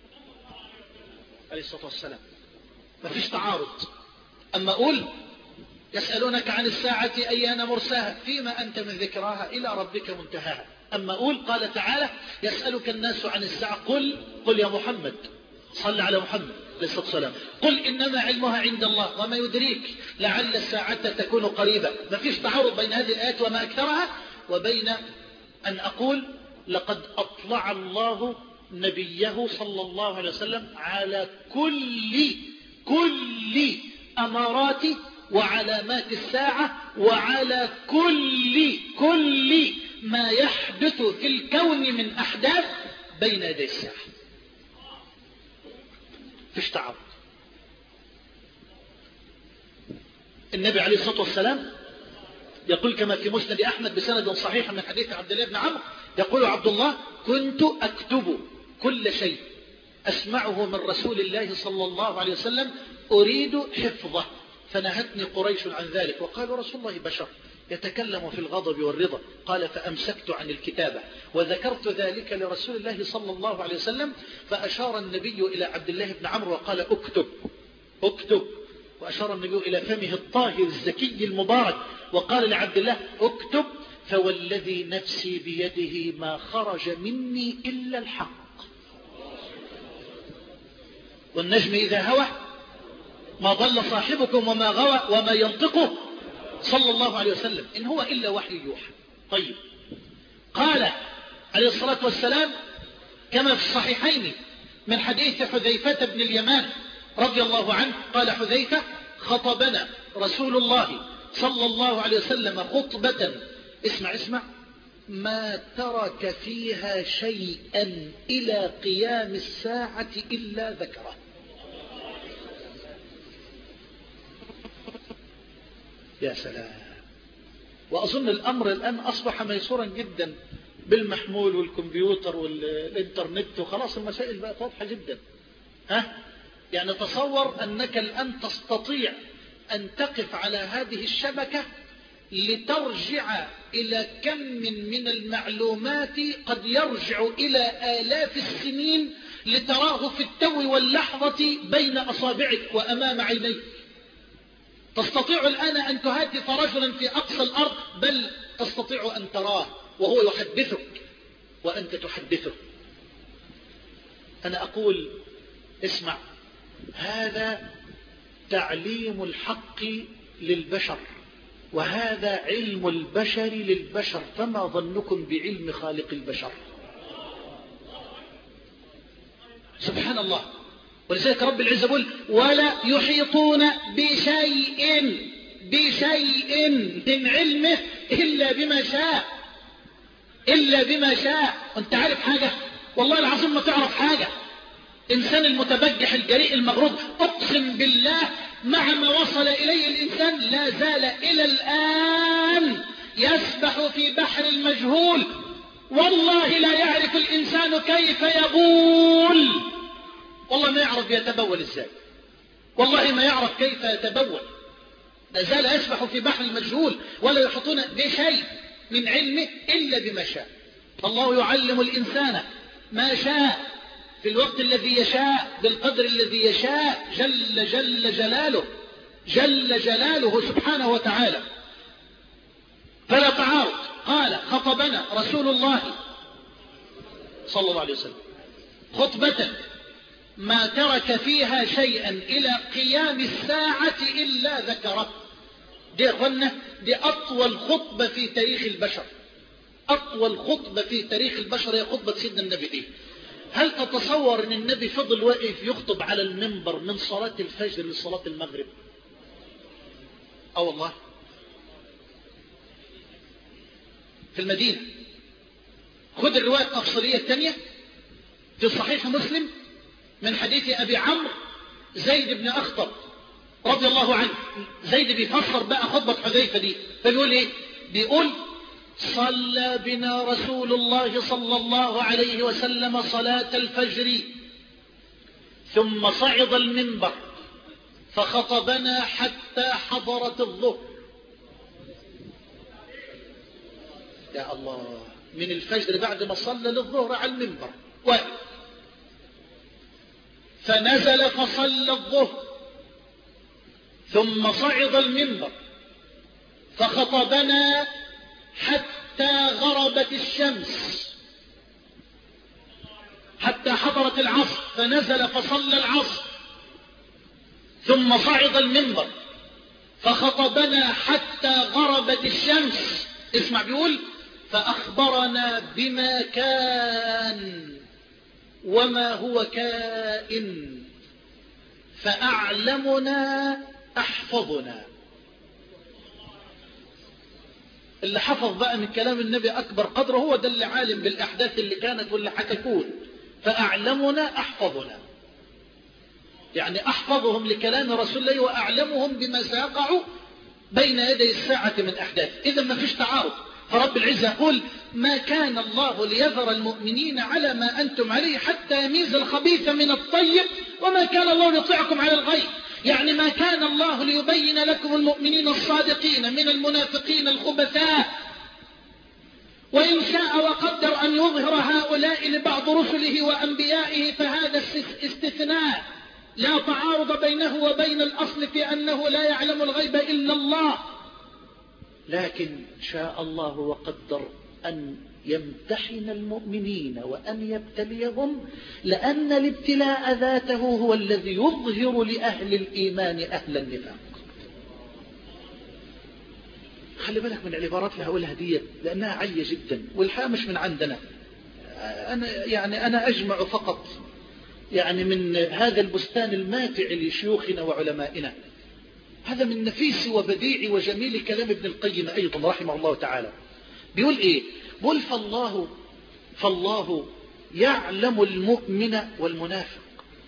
A: عليه الصلاة والسلام. ما فيش تعارض. أما أقول يسألونك عن الساعة أيان مرساها فيما أنت من ذكراها إلى ربك منتهاها. أما أقول قال تعالى: يسألك الناس عن الساعة قل قل يا محمد صل على محمد عليه الصلاة والسلام قل إنما علمها عند الله وما يدريك لعل الساعة تكون قريبة. ما فيش تعارض بين هذه الآيات وما أكثرها وبين أن أقول لقد أطلع الله نبيه صلى الله عليه وسلم على كل كل أمارات وعلامات الساعة وعلى كل كل ما يحدث في الكون من أحداث بين يدي الساعة. فيش تعارض. النبي عليه الصلاة والسلام يقول كما في مسند أحمد بسند صحيح من حديث عبد الله بن عمرو، يقول عبد الله: كنت أكتب كل شيء أسمعه من رسول الله صلى الله عليه وسلم أريد حفظه، فنهتني قريش عن ذلك وقالوا: رسول الله بشر يتكلم في الغضب والرضا. قال: فأمسكت عن الكتابة وذكرت ذلك لرسول الله صلى الله عليه وسلم، فأشار النبي إلى عبد الله بن عمرو وقال: اكتب اكتب، وأشار النبي إلى فمه الطاهر الزكي المبارك وقال لعبد الله: اكتب، فوالذي نفسي بيده ما خرج مني إلا الحق، والنجم إذا هوى ما ضل صاحبكم وما غوى وما ينطقه صلى الله عليه وسلم إن هو إلا وحي يوحى. طيب، قال عليه الصلاة والسلام كما في الصحيحين من حديث حذيفة بن اليمان رضي الله عنه، قال حذيفة: خطبنا رسول الله صلى الله عليه وسلم خطبة، اسمع اسمع، ما ترك فيها شيئا إلى قيام الساعة إلا ذكره. يا سلام. وأظن الأمر الآن أصبح ميسورا جدا بالمحمول والكمبيوتر والإنترنت، وخلاص المسائل بقت واضحة جدا. ها؟ يعني تصور أنك الآن تستطيع أن تقف على هذه الشبكة لترجع إلى كم من المعلومات قد يرجع إلى آلاف السنين لتراه في التو واللحظة بين أصابعك وأمام عينيك. تستطيع الآن أن تهاتف رجلا في أقصى الأرض، بل تستطيع أن تراه وهو يحدثك وأنت تحدثه. أنا أقول: اسمع، هذا تعليم الحق للبشر، وهذا علم البشر للبشر، فما ظنكم بعلم خالق البشر؟ سبحان الله. ولذلك رب العزة يقول: ولا يحيطون بشيء بشيء من علمه إلا بما شاء إلا بما شاء. وانت عارف حاجة؟ والله العظيم ما تعرف حاجة. إنسان المتبجح الجريء المغرور، أقسم بالله مع ما وصل إليه الإنسان لا زال إلى الآن يسبح في بحر المجهول. والله لا يعرف الإنسان كيف يبول، والله ما يعرف يتبول إزاي، والله ما يعرف كيف يتبول. لا زال يسبح في بحر المجهول ولا يحيطون بشيء من علمه إلا بما شاء. الله يعلم الإنسان ما شاء في الوقت الذي يشاء بالقدر الذي يشاء، جل جل جلاله جل جلاله سبحانه وتعالى. فلا تعارض. قال: خطبنا رسول الله صلى الله عليه وسلم خطبة ما ترك فيها شيئا إلى قيام الساعة إلا ذكره. دي أخوانا دي أطول خطبة في تاريخ البشر، أطول خطبة في تاريخ البشر هي خطبة سيدنا النبي دي. هل تتصور أن النبي فضل واقف يخطب على المنبر من صلاة الفجر لصلاة المغرب؟ أو والله في المدينة. خذ الرواية التفصيلية الثانية في صحيح مسلم من حديث أبي عمرو زيد بن أخطب رضي الله عنه. زيد بيفسر بقى خطبة حذيفة دي، فبيقول إيه؟ بيقول: صلى بنا رسول الله صلى الله عليه وسلم صلاة الفجر، ثم صعد المنبر فخطبنا حتى حضرت الظهر. يا الله، من الفجر بعد ما صلى للظهر على المنبر واقف، فنزل فصلى الظهر، ثم صعد المنبر فخطبنا حتى غربت الشمس، حتى حضرت العصر، فنزل فصلى العصر، ثم صعد المنبر فخطبنا حتى غربت الشمس. اسمع، بيقول: فأخبرنا بما كان وما هو كائن، فأعلمنا أحفظنا. اللي حفظ بقى من كلام النبي أكبر قدره، هو ده اللي عالم بالأحداث اللي كانت واللي حتكون. فأعلمنا أحفظنا، يعني أحفظهم لكلام رسول الله وأعلمهم بما سيقع بين يدي الساعة من أحداث. إذا ما فيش تعارض. فرب العزة يقول ما كان الله ليذر المؤمنين على ما أنتم عليه حتى يميز الخبيث من الطيب وما كان الله ليطلعكم على الغيب. يعني ما كان الله ليبين لكم المؤمنين الصادقين من المنافقين الخبثاء، وإن شاء وقدر أن يظهر هؤلاء لبعض رسله وأنبيائه فهذا استثناء لا تعارض بينه وبين الأصل في أنه لا يعلم الغيب إلا الله. لكن شاء الله وقدر أن يمتحن المؤمنين وأن يبتليهم، لأن الابتلاء ذاته هو الذي يظهر لأهل الإيمان أهل النفاق. خلي بالك من العبارات اللي هقولها دي لأنها عالية جدا، والحقيقة مش من عندنا. أنا يعني أنا أجمع فقط يعني من هذا البستان الماتع لشيوخنا وعلمائنا. هذا من نفيس وبديع وجميل كلام ابن القيم أيضا رحمه الله تعالى. بيقول إيه؟ بيقول فالله فالله يعلم المؤمن والمنافق.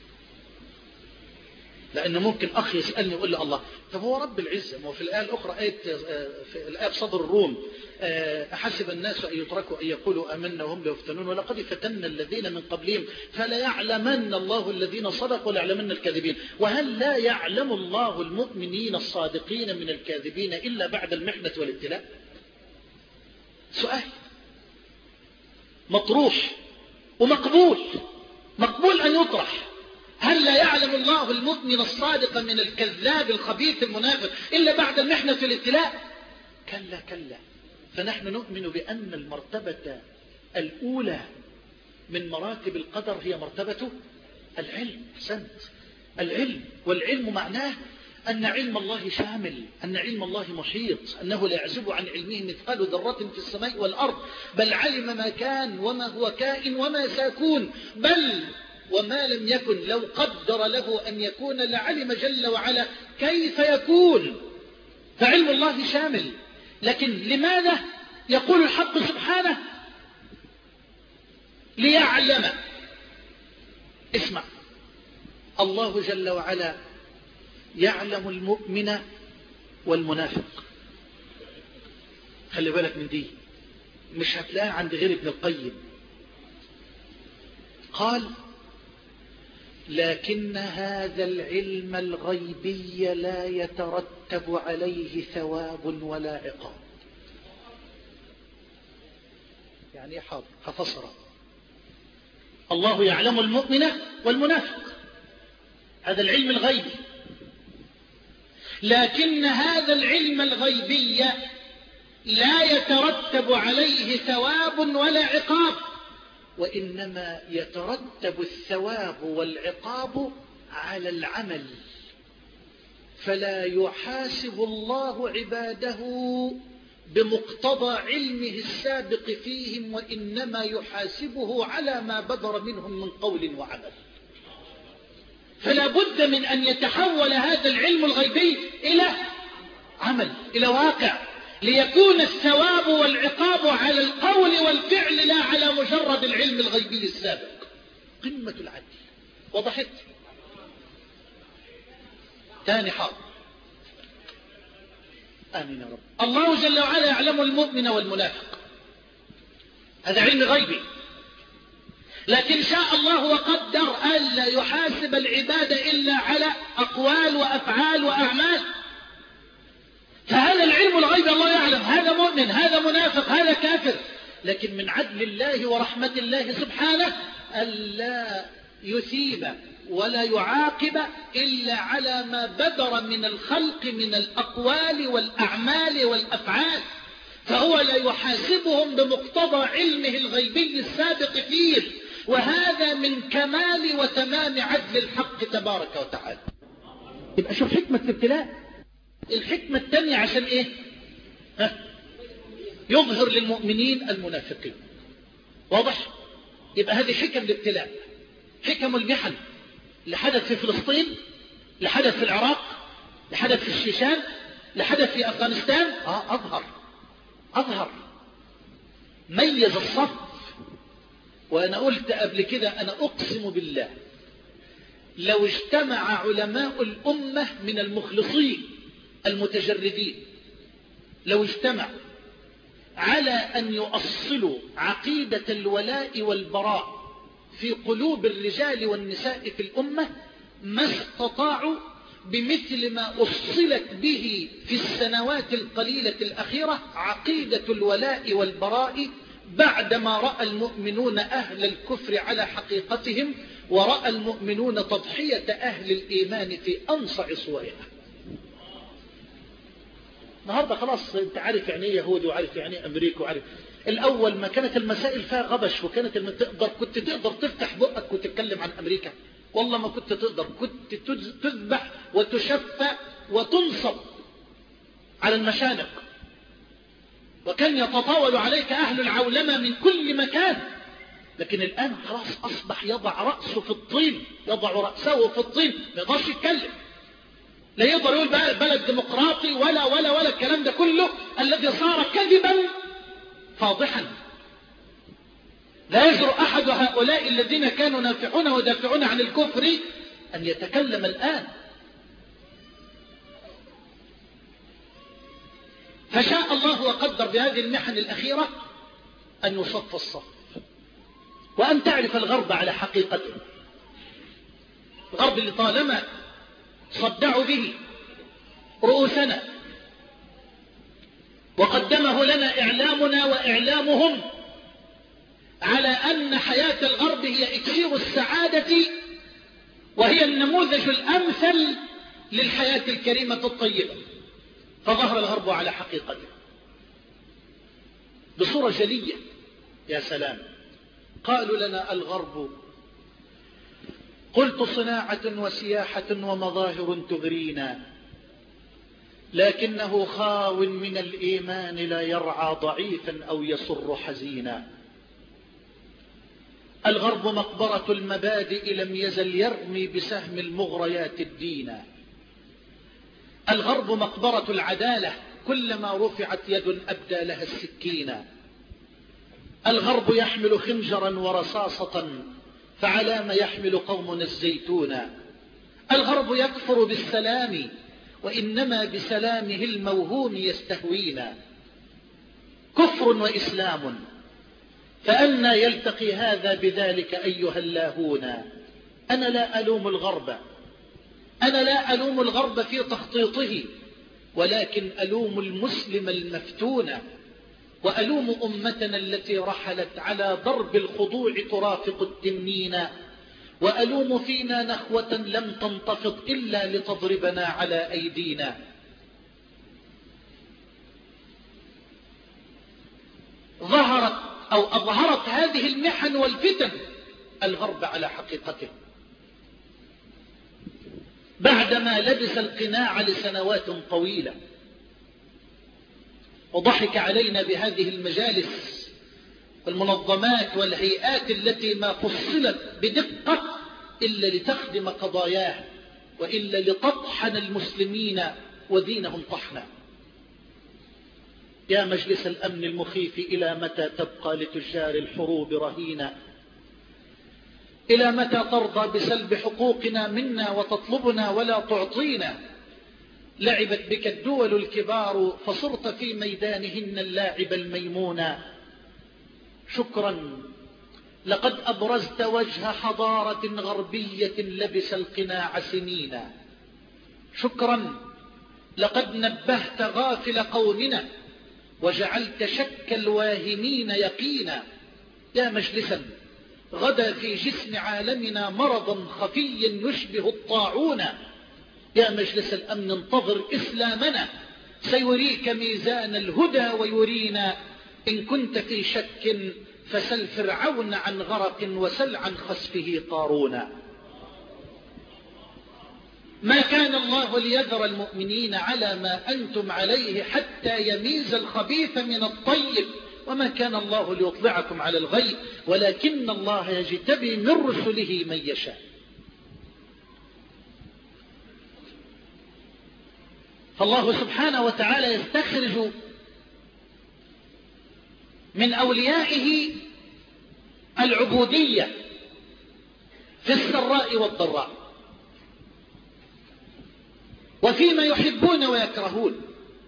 A: لأن ممكن أخ يسألني ويقول لي الله طب هو رب العزة ما هو في الآية الأخرى آية في الآية صدر الروم أحسب الناس أن يتركوا أن يقولوا آمنا وهم لا يفتنون ولقد فتنا الذين من قبلهم فلا يعلمن الله الذين صدقوا ولا يعلمن الكاذبين. وهل لا يعلم الله المؤمنين الصادقين من الكاذبين إلا بعد المحنة والابتلاء؟ سؤال مطروح ومقبول، مقبول أن يطرح. هل لا يعلم الله المؤمن الصادق من الكذاب الخبيث المنافق إلا بعد المحنة والابتلاء؟ كلا كلا. فنحن نؤمن بأن المرتبة الأولى من مراتب القدر هي مرتبة العلم. أحسنت. العلم، والعلم معناه أن علم الله شامل، أن علم الله محيط، أنه لا يعزب عن علمه مثقال ذرة في السماء والأرض، بل علم ما كان وما هو كائن وما سيكون، بل وما لم يكن لو قدر له أن يكون لعلم جل وعلا كيف يكون. فعلم الله شامل. لكن لماذا يقول الحق سبحانه ليعلم؟ اسمع، الله جل وعلا يعلم المؤمن والمنافق. خلي بالك من دي، مش هتلاقيها عند غير ابن القيم. قال لكن هذا العلم الغيبي لا يترتب عليه ثواب ولا عقاب. يعني حاضر هفسر. الله يعلم المؤمن والمنافق، هذا العلم الغيبي، لكن هذا العلم الغيبي لا يترتب عليه ثواب ولا عقاب، وإنما يترتب الثواب والعقاب على العمل. فلا يحاسب الله عباده بمقتضى علمه السابق فيهم، وإنما يحاسبه على ما بدر منهم من قول وعمل. فلا بد من أن يتحول هذا العلم الغيبي إلى عمل، إلى واقع، ليكون الثواب والعقاب على القول والفعل لا على مجرد العلم الغيبي السابق. قمة العدل. وضحت؟ ثاني حاضر. آمين يا رب. الله جل وعلا يعلم المؤمن والمنافق، هذا علم غيبي، لكن شاء الله وقدر ألا يحاسب العباد إلا على أقوال وأفعال وأعمال. فهذا العلم الغيبي الله يعلم هذا مؤمن هذا منافق هذا كافر، لكن من عدل الله ورحمة الله سبحانه ألا يثيب ولا يعاقب إلا على ما بدر من الخلق من الأقوال والأعمال والأفعال. فهو لا يحاسبهم بمقتضى علمه الغيبي السابق فيه، وهذا من كمال وتمام عدل الحق تبارك وتعالى. يبقى شوف حكمة الابتلاء. الحكمة الثانية عشان ايه؟ ها؟ يظهر للمؤمنين المنافقين. واضح؟ يبقى هذه حكم الابتلاء، حكم المحن اللي حدث في فلسطين، اللي حدث في العراق، اللي حدث في الشيشان، اللي حدث في أفغانستان. آه أظهر أظهر ميز الصف. وأنا قلت قبل كده، أنا أقسم بالله لو اجتمع علماء الأمة من المخلصين المتجردين لو اجتمعوا على أن يؤصلوا عقيدة الولاء والبراء في قلوب الرجال والنساء في الأمة ما استطاعوا بمثل ما أصلت به في السنوات القليلة الأخيرة عقيدة الولاء والبراء بعدما رأى المؤمنون أهل الكفر على حقيقتهم ورأى المؤمنون تضحية أهل الإيمان في أنصع صورها. النهاردة خلاص انت عارف يعني ايه يهود وعارف يعني ايه امريكا وعارف. الاول ما كانت المسائل فيها غبش وكانت تقدر كنت تقدر تفتح بقك وتتكلم عن امريكا، والله ما كنت تقدر، كنت تذبح وتشفى وتنصب على المشانق، وكان يتطاول عليك اهل العولمة من كل مكان. لكن الان خلاص اصبح يضع رأسه في الطين، يضع رأسه في الطين، ما يقدرش يتكلم، لا يقدر يقول بلد ديمقراطي ولا ولا ولا الكلام ده كله الذي صار كذبا فاضحا. لا يجرؤ أحد هؤلاء الذين كانوا نافعون ودافعون عن الكفر أن يتكلم الآن. فشاء الله وقدر بهذه المحن الأخيرة أن يصف الصف وأن تعرف الغرب على حقيقته. الغرب اللي طالما صدعوا به رؤوسنا وقدمه لنا إعلامنا وإعلامهم على أن حياة الغرب هي إكسير السعادة وهي النموذج الأمثل للحياة الكريمة الطيبة، فظهر الغرب على حقيقته بصورة جلية. يا سلام، قالوا لنا الغرب قلت صناعة وسياحة ومظاهر تغرينا، لكنه خاو من الإيمان لا يرعى ضعيفا أو يسر حزينا. الغرب مقبرة المبادئ لم يزل يرمي بسهم المغريات الدينا. الغرب مقبرة العدالة كلما رفعت يد أبدى لها السكينا. الغرب يحمل خنجرا ورصاصة فعلى ما يحمل قومنا الزيتون. الغرب يكفر بالسلام وإنما بسلامه الموهوم يستهوينا. كفر وإسلام فأنا يلتقي هذا بذلك أيها اللاهون. أنا لا ألوم الغرب، أنا لا ألوم الغرب في تخطيطه، ولكن ألوم المسلم المفتون، وألوم أمتنا التي رحلت على ضرب الخضوع ترافق التنين، وألوم فينا نخوة لم تنتفض إلا لتضربنا على أيدينا. ظهرت أو أظهرت هذه المحن والفتن الغرب على حقيقته بعدما لبس القناع لسنوات طويلة، وضحك علينا بهذه المجالس والمنظمات والهيئات التي ما فصلت بدقة إلا لتخدم قضاياه وإلا لتطحن المسلمين ودينهم طحنا. يا مجلس الأمن المخيف، إلى متى تبقى لتجار الحروب رهينا؟ إلى متى ترضى بسلب حقوقنا منا وتطلبنا ولا تعطينا؟ لعبت بك الدول الكبار فصرت في ميدانهن اللاعب الميمونا. شكرا، لقد أبرزت وجه حضارة غربية لبس القناع سنينا. شكرا، لقد نبهت غافل قومنا وجعلت شك الواهمين يقينا. يا مجلسا غدا في جسم عالمنا مرضا خفي يشبه الطاعون. يا مجلس الأمن انتظر إسلامنا سيريك ميزان الهدى ويرينا. إن كنت في شك فسل فرعون عن غرق وسل عن خسفه قارون. ما كان الله ليذر المؤمنين على ما أنتم عليه حتى يميز الخبيث من الطيب، وما كان الله ليطلعكم على الغيب ولكن الله يجتبي من رسله من يشاء. فالله سبحانه وتعالى يستخرج من أوليائه العبودية في السراء والضراء. وفيما يحبون ويكرهون.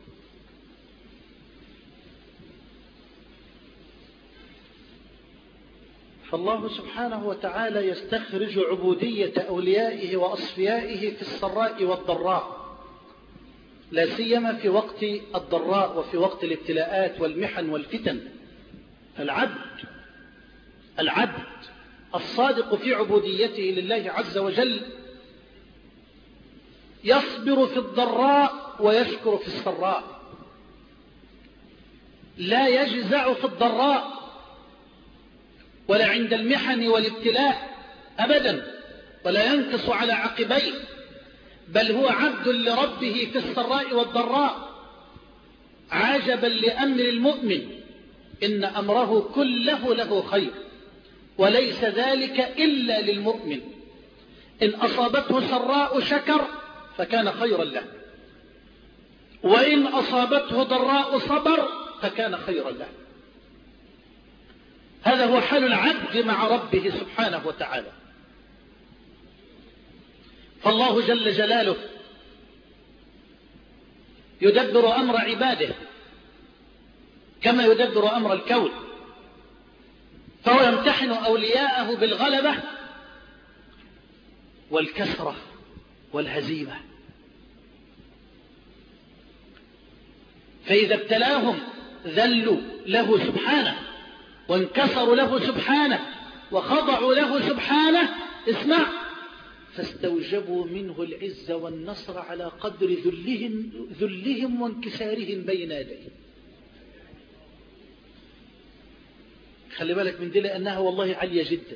A: فالله سبحانه وتعالى يستخرج عبودية أوليائه وأصفيائه في السراء والضراء، لا سيما في وقت الضراء وفي وقت الابتلاءات والمحن والفتن. العبد العبد الصادق في عبوديته لله عز وجل يصبر في الضراء ويشكر في السراء، لا يجزع في الضراء ولا عند المحن والابتلاء أبدا، ولا ينكص على عقبيه، بل هو عبد لربه في السراء والضراء. عجبا لأمر المؤمن، إن أمره كله له خير، وليس ذلك إلا للمؤمن. إن أصابته سراء شكر فكان خيرا له، وإن أصابته ضراء صبر فكان خيرا له. هذا هو حال العبد مع ربه سبحانه وتعالى. فالله جل جلاله يدبر أمر عباده كما يدبر أمر الكون، فهو يمتحن أولياءه بالغلبة والكسرة والهزيمة. فإذا ابتلاهم ذلوا له سبحانه وانكسروا له سبحانه وخضعوا له سبحانه، اسمع، فاستوجبوا منه العز والنصر على قدر ذلهم, ذلهم وانكسارهم بين يديه. خلي بالك من دي، لأنها والله عالية جدا.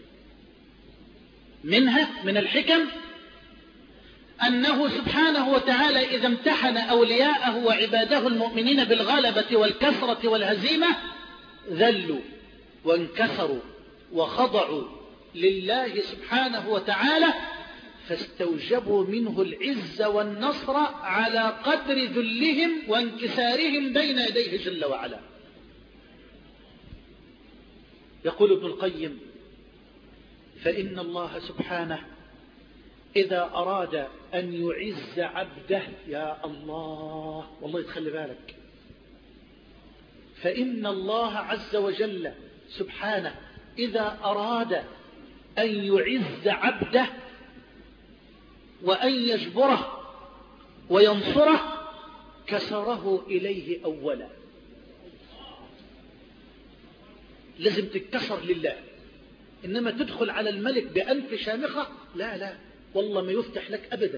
A: منها من الحكم أنه سبحانه وتعالى إذا امتحن أولياءه وعباده المؤمنين بالغلبة والكسرة والهزيمة ذلوا وانكسروا وخضعوا لله سبحانه وتعالى، فاستوجبوا منه العز والنصر على قدر ذلهم وانكسارهم بين يديه جل وعلا. يقول ابن القيم: فإن الله سبحانه إذا أراد أن يعز عبده، يا الله والله تخلي بالك، فإن الله عز وجل سبحانه إذا أراد أن يعز عبده وأن يجبره وينصره كسره إليه أولا. لازم تتكسر لله، إنما تدخل على الملك بأنف شامخة، لا لا والله ما يفتح لك أبدا.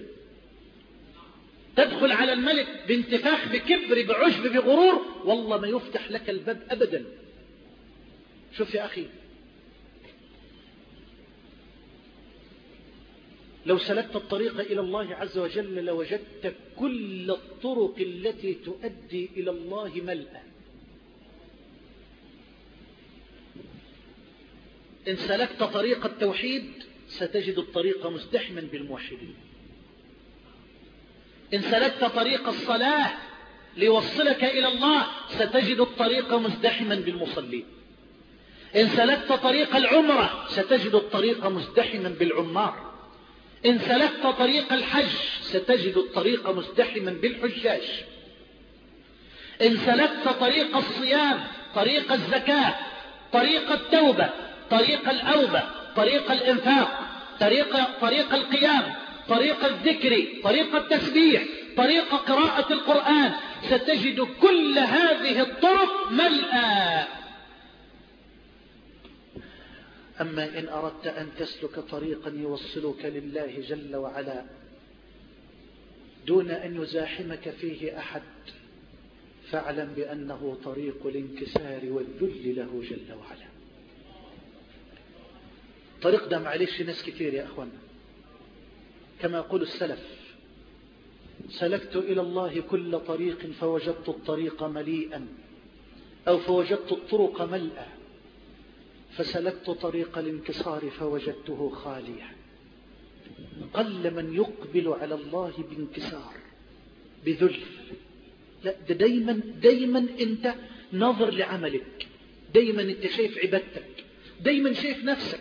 A: تدخل على الملك بانتفاخ بكبر بعجب بغرور، والله ما يفتح لك الباب أبدا. شوف يا أخي، لو سلكت الطريق إلى الله عز وجل لوجدت كل الطرق التي تؤدي إلى الله ملأى. إن سلكت طريق التوحيد ستجد الطريق مزدحما بالموحدين. إن سلكت طريق الصلاة ليوصلك إلى الله ستجد الطريق مزدحما بالمصلين. إن سلكت طريق العمرة ستجد الطريق مزدحما بالعمار. إن سلكت طريق الحج ستجد الطريق مزدحما بالحجاج. إن سلكت طريق الصيام، طريق الزكاة، طريق التوبة، طريق الأوبة، طريق الإنفاق، طريق, طريق القيام، طريق الذكر، طريق التسبيح، طريق قراءة القرآن، ستجد كل هذه الطرق ملأى. أما إن أردت أن تسلك طريقا يوصلك لله جل وعلا دون أن يزاحمك فيه أحد، فاعلم بأنه طريق الانكسار والذل له جل وعلا. طريق ده معلش ناس كتير يا أخوانا، كما يقول السلف: سلكت إلى الله كل طريق فوجدت الطريق مليئا، أو فوجدت الطرق ملأى، فسلكت طريق الانكسار فوجدته خاليا. قل من يقبل على الله بانكسار بذل، لا ده دايما دايما انت ناظر لعملك، دايما انت شايف عبادتك، دايما شايف نفسك،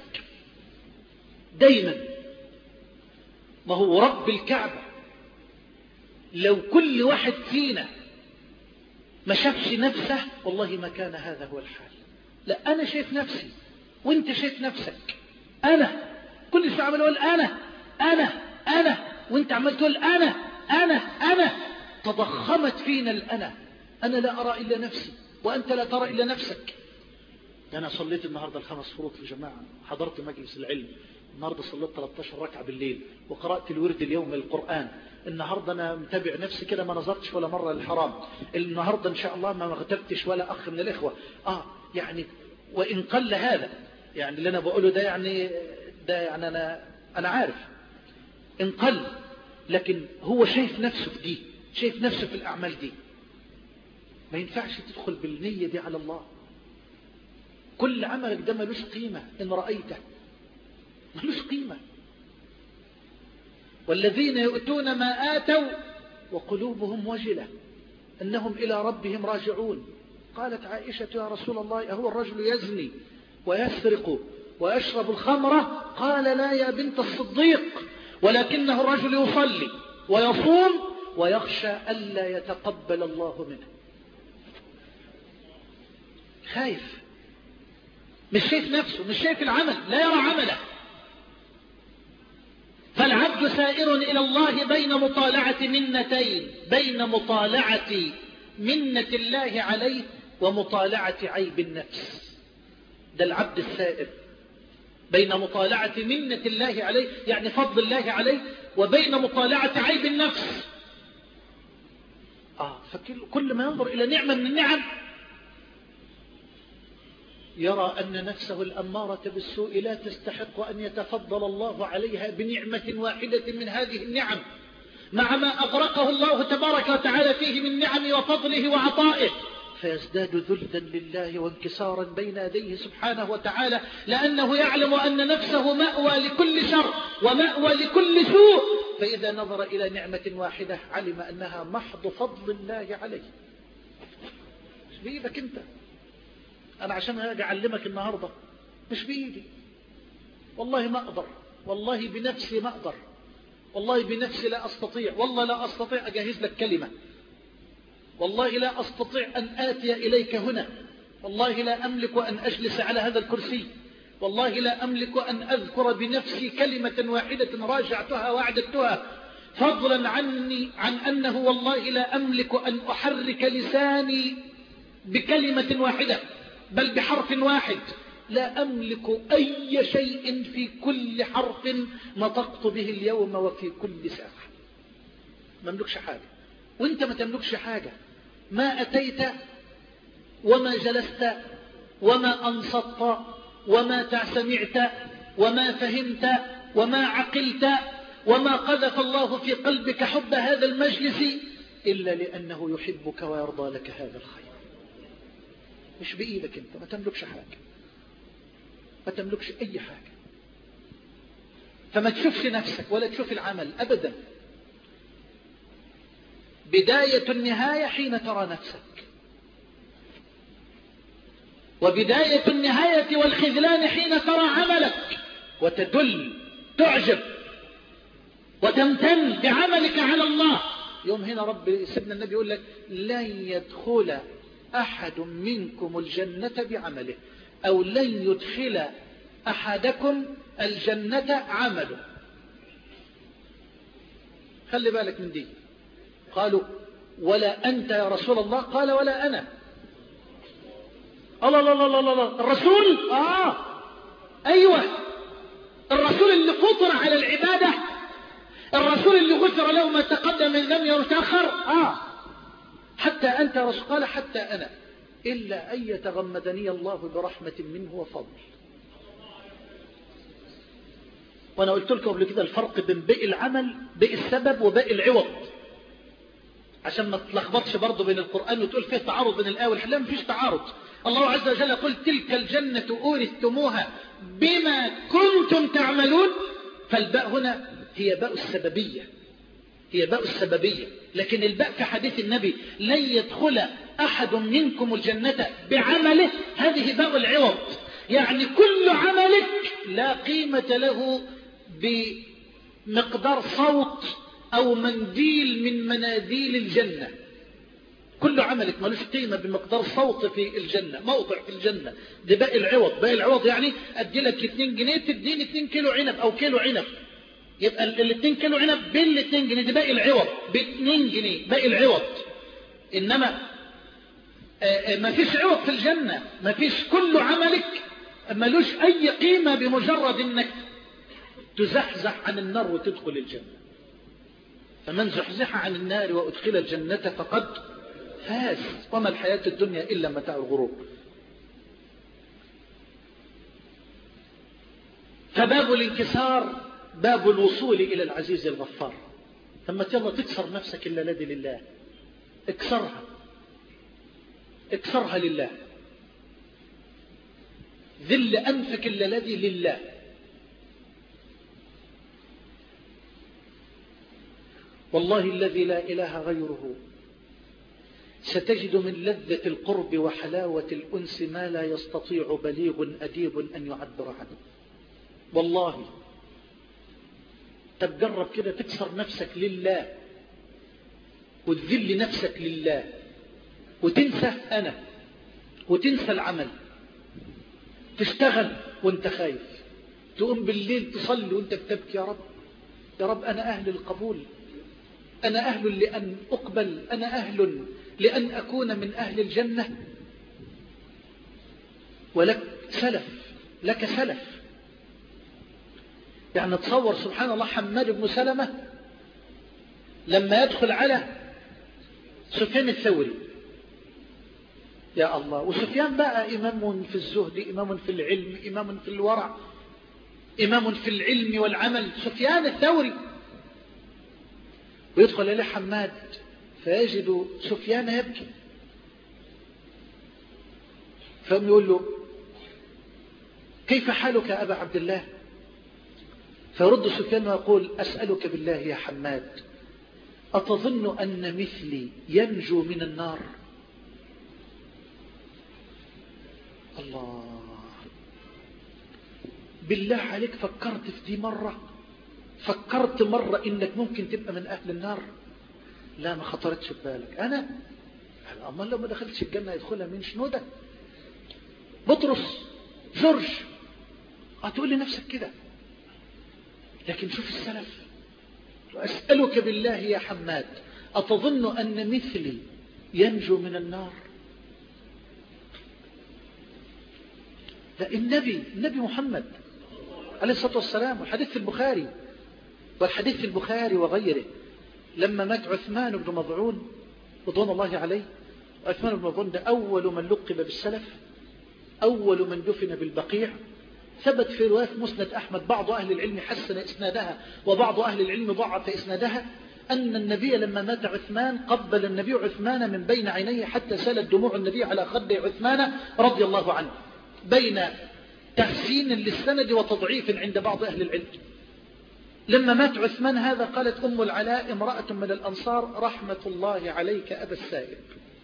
A: دايما. ما هو رب الكعبة لو كل واحد فينا ما شافش نفسه والله ما كان هذا هو الحال. لا، أنا شايف نفسي وانت شايف نفسك. أنا كل شيء عمال أقول أنا أنا أنا وانت عمال تقول أنا أنا أنا. تضخمت فينا الأنا. أنا لا أرى إلا نفسي وأنت لا ترى إلا نفسك. أنا صليت النهاردة الخمس فروض في جماعة، حضرت مجلس العلم النهاردة، صليت ثلاثة عشر ركعة بالليل، وقرأت الورد اليوم القرآن. النهاردة أنا متابع نفسي كده، ما نظرتش ولا مرة للحرام. النهاردة إن شاء الله ما اغتبتش ولا أخ من الإخوة. آه يعني وإن قل هذا، يعني اللي أنا بقوله ده يعني ده يعني أنا أنا عارف إن قل، لكن هو شايف نفسه في دي، شايف نفسه في الأعمال دي. ما ينفعش تدخل بالنية دي على الله. كل عملك ده ملوش قيمة إن رأيته، ملوش قيمة. والذين يؤتون ما آتوا وقلوبهم وجلة أنهم إلى ربهم راجعون. قالت عائشة يا رسول الله أهو الرجل يزني ويسرق ويشرب الخمر؟ قال لا يا بنت الصديق، ولكنه الرجل يصلي ويصوم ويخشى ألا يتقبل الله منه. خايف، مش شايف نفسه، مش شايف العمل، لا يرى عمله. فالعبد سائر إلى الله بين مطالعة منتين، بين مطالعة منة الله عليه ومطالعة عيب النفس. ده العبد السائر بين مطالعة منة الله عليه يعني فضل الله عليه، وبين مطالعة عيب النفس. آه فكل ما ينظر إلى نعمة من النعم يرى أن نفسه الأمارة بالسوء لا تستحق أن يتفضل الله عليها بنعمة واحدة من هذه النعم، مع ما أغرقه الله تبارك وتعالى فيه من نعم وفضله وعطائه، فيزداد ذلا لله وانكسارا بين يديه سبحانه وتعالى، لأنه يعلم أن نفسه مأوى لكل شر ومأوى لكل سوء. فإذا نظر إلى نعمة واحدة علم أنها محض فضل الله عليه. مش بإيدك أنت. أنا عشان أجي أعلمك النهاردة مش بإيدي، والله ما أقدر، والله بنفسي ما أقدر، والله بنفسي لا أستطيع، والله لا أستطيع أجهز لك كلمة، والله لا أستطيع أن آتي إليك هنا، والله لا أملك أن أجلس على هذا الكرسي، والله لا أملك أن أذكر بنفسي كلمة واحدة راجعتها وعددتها، فضلا عني عن أنه والله لا أملك أن أحرك لساني بكلمة واحدة بل بحرف واحد. لا أملك أي شيء في كل حرف نطقت به اليوم وفي كل ساعة. ما أملكش حاجة، وانت ما تملكش حاجة. ما أتيت وما جلست وما أنصت وما سمعت وما فهمت وما عقلت وما قذف الله في قلبك حب هذا المجلس إلا لأنه يحبك ويرضى لك هذا الخير. مش بإيدك انت، ما تملكش حاجة، ما تملكش أي حاجة. فما تشوفش نفسك ولا تشوف العمل أبدا. بداية النهاية حين ترى نفسك، وبداية النهاية والخذلان حين ترى عملك وتدل تعجب وتمتن بعملك على الله. يوم هنا رب سيدنا النبي يقول لك لن يدخل أحد منكم الجنة بعمله، أو لن يدخل أحدكم الجنة عمله. خلي بالك من دي. قالوا ولا أنت يا رسول الله؟ قال ولا أنا. الله الله الله الله الله الرسول آه أيوة الرسول اللي فطر على العبادة، الرسول اللي غفر له ما تقدم من ذنبه وتأخر. آه حتى أنت يا رسول؟ قال حتى أنا، إلا أن يتغمدني الله برحمة منه وفضل. وأنا قلت لكم قبل كده الفرق بين باقي العمل، باقي السبب وباقي العوض، عشان ما تلخبطش برضه بين القرآن وتقول فيه تعارض بين الآية والحديث. لا، مفيش تعارض. الله عز وجل يقول تلك الجنة أورثتموها بما كنتم تعملون. فالباء هنا هي باء السببية، هي باء السببية. لكن الباء في حديث النبي لن يدخل أحد منكم الجنة بعمله، هذه باء العوض. يعني كل عملك لا قيمة له بمقدار صوت أو منديل من مناديل الجنة. كل عملك ملوش قيمة بمقدار صوت في الجنة، موضع في الجنة. ده باقي العوض. باقي العوض يعني أدي لك اتنين جنيه تديني اتنين كيلو عنب أو كيلو عنب، يبقى الاتنين كيلو عنب بالاتنين جنيه، ده باقي العوض باتنين جنيه، باقي العوض. إنما ما فيش عوض في الجنة، ما فيش. كل عملك ملوش أي قيمة بمجرد إنك تزحزح عن النار وتدخل الجنة. فمن زحزح عن النار وأدخل الجنة فقد فاز، وما الحياة الدنيا إلا متاع الغرور. فباب الانكسار باب الوصول إلى العزيز الغفار. لما يلا تكسر نفسك إلا لدي لله، اكسرها اكسرها لله. ذل أنفك إلا لدي لله. والله الذي لا إله غيره ستجد من لذة القرب وحلاوة الأنس ما لا يستطيع بليغ أديب أن يعبر عنه. والله تجرب كده تكسر نفسك لله وتذل نفسك لله وتنسى أنا وتنسى العمل، تشتغل وانت خايف، تقوم بالليل تصلي وانت بتبكي، يا رب يا رب أنا أهل القبول، أنا أهل لأن أقبل، أنا أهل لأن أكون من أهل الجنة. ولك سلف، لك سلف. يعني تصور سبحان الله حماد بن سلمة لما يدخل على سفيان الثوري، يا الله. وسفيان بقى إمام في الزهد، إمام في العلم، إمام في الورع، إمام في العلم والعمل، سفيان الثوري. ويدخل إليه حماد فيجد سفيان يبكي، فهم يقول له كيف حالك يا أبا عبد الله؟ فيرد سفيان ويقول أسألك بالله يا حماد أتظن أن مثلي ينجو من النار؟ الله، بالله عليك فكرت في دي مرة؟ فكرت مرة إنك ممكن تبقى من أهل النار؟ لا، ما خطرتش ببالك. أنا أما لو ما دخلتش الجنة يدخلها مين؟ شنو ده؟ بطرس، جورج، هتقول لنفسك كده. لكن شوف السلف، وأسألك بالله يا حماد أتظن أن مثلي ينجو من النار؟ لا، النبي النبي محمد عليه الصلاة والسلام، والحديث في البخاري والحديث في البخاري وغيره، لما مات عثمان بن مظعون رضوان الله عليه. عثمان بن مظعون ده أول من لقب بالسلف، أول من دفن بالبقيع. ثبت في رواية مسند أحمد، بعض أهل العلم حسن إسنادها وبعض أهل العلم ضعف إسنادها، أن النبي لما مات عثمان قبل النبي عثمان من بين عينيه حتى سالت دموع النبي على خد عثمان رضي الله عنه، بين تحسين للسند وتضعيف عند بعض أهل العلم. لما مات عثمان هذا قالت أم العلاء امرأة من الأنصار رحمة الله عليك أبا السائب،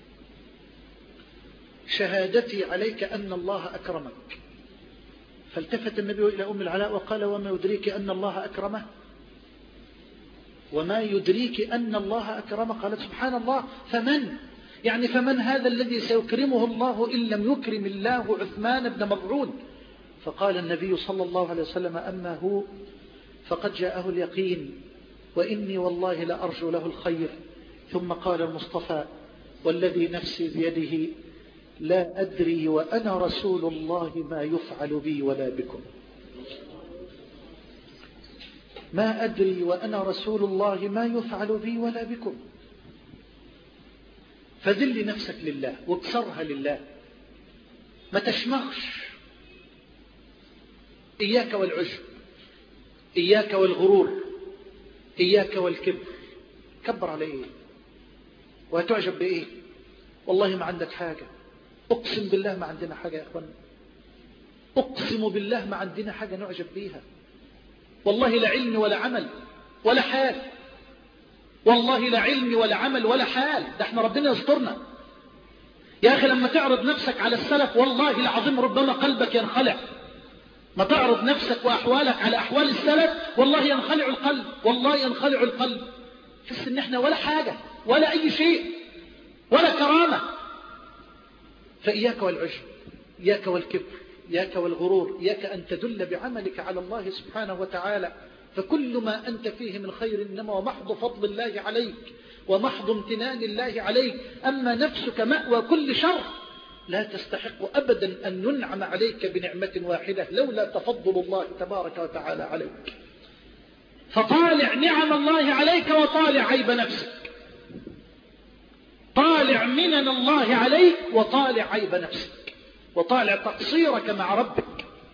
A: شهادتي عليك أن الله أكرمك. فالتفت النبي إلى أم العلاء وقال وما يدريك أن الله أكرمه؟ وما يدريك أن الله أكرمه؟ قالت سبحان الله، فمن؟ يعني فمن هذا الذي سيكرمه الله إن لم يكرم الله عثمان بن مظعون؟ فقال النبي صلى الله عليه وسلم أما هو فقد جاءه اليقين وإني والله لأرجو له الخير. ثم قال المصطفى والذي نفسي بيده لا أدري وأنا رسول الله ما يفعل بي ولا بكم، ما أدري وأنا رسول الله ما يفعل بي ولا بكم. فذل نفسك لله واكسرها لله، ما تشمخش. إياك والعجب، إياك والغرور، إياك والكبر. كبر على إيه وهتعجب بإيه؟ والله ما عندك حاجة. أقسم بالله ما عندنا حاجة يا أخوان، أقسم بالله ما عندنا حاجة نعجب بيها. والله لا علم ولا عمل ولا حال، والله لا علم ولا عمل ولا حال. ده احنا ربنا يسترنا يا أخي. لما تعرض نفسك على السلف والله العظيم ربما قلبك ينخلع. ما تعرض نفسك وأحوالك على أحوال السلف والله ينخلع القلب، والله ينخلع القلب. حس ان احنا ولا حاجة ولا اي شيء ولا كرامة. فإياك والعجب، إياك والكبر، إياك والغرور، إياك أن تدل بعملك على الله سبحانه وتعالى. فكل ما أنت فيه من خير إنما ومحض فضل الله عليك ومحض امتنان الله عليك. أما نفسك مأوى كل شر، لا تستحق أبدا أن ننعم عليك بنعمة واحدة لولا تفضل الله تبارك وتعالى عليك. فطالع نعم الله عليك وطالع عيب نفسك، طالع منن الله عليك وطالع عيب نفسك وطالع تقصيرك مع ربك.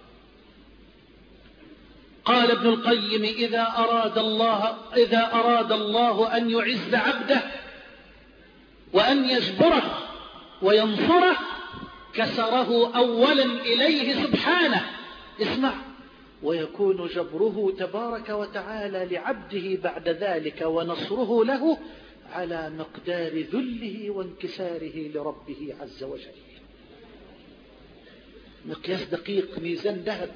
A: قال ابن القيم إذا أراد الله, إذا أراد الله أن يعز عبده وأن يجبره وينصره كسره أولا إليه سبحانه. اسمع، ويكون جبره تبارك وتعالى لعبده بعد ذلك ونصره له على مقدار ذله وانكساره لربه عز وجل. مقياس دقيق، ميزان ذهب.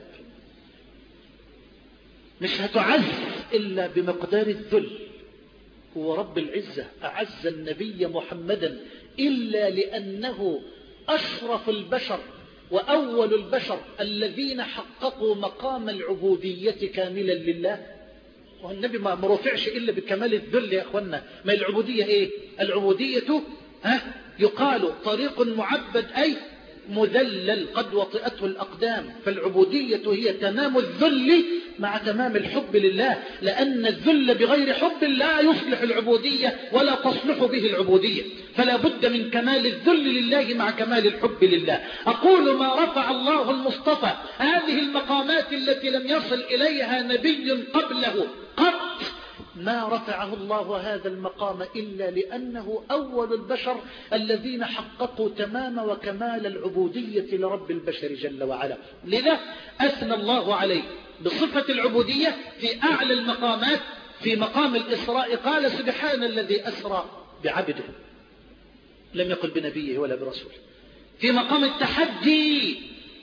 A: مش هتعز إلا بمقدار الذل. هو رب العزة أعز النبي محمدا إلا لأنه أشرف البشر وأول البشر الذين حققوا مقام العبودية كاملا لله. والنبي ما مرفعش إلا بكمال الذل يا أخوانا. ما العبودية إيه؟ العبودية ها يقال طريق معبد أي مذلل قد وطئته الأقدام. فالعبودية هي تمام الذل مع تمام الحب لله، لأن الذل بغير حب لا يصلح العبودية ولا تصلح به العبودية. فلا بد من كمال الذل لله مع كمال الحب لله. أقول ما رفع الله المصطفى هذه المقامات التي لم يصل إليها نبي قبله قط، ما رفعه الله هذا المقام إلا لأنه أول البشر الذين حققوا تمام وكمال العبودية لرب البشر جل وعلا. لذا أثنى الله عليه بصفة العبودية في أعلى المقامات. في مقام الإسراء قال سبحان الذي أسرى بعبده، لم يقل بنبيه ولا برسوله. في مقام التحدي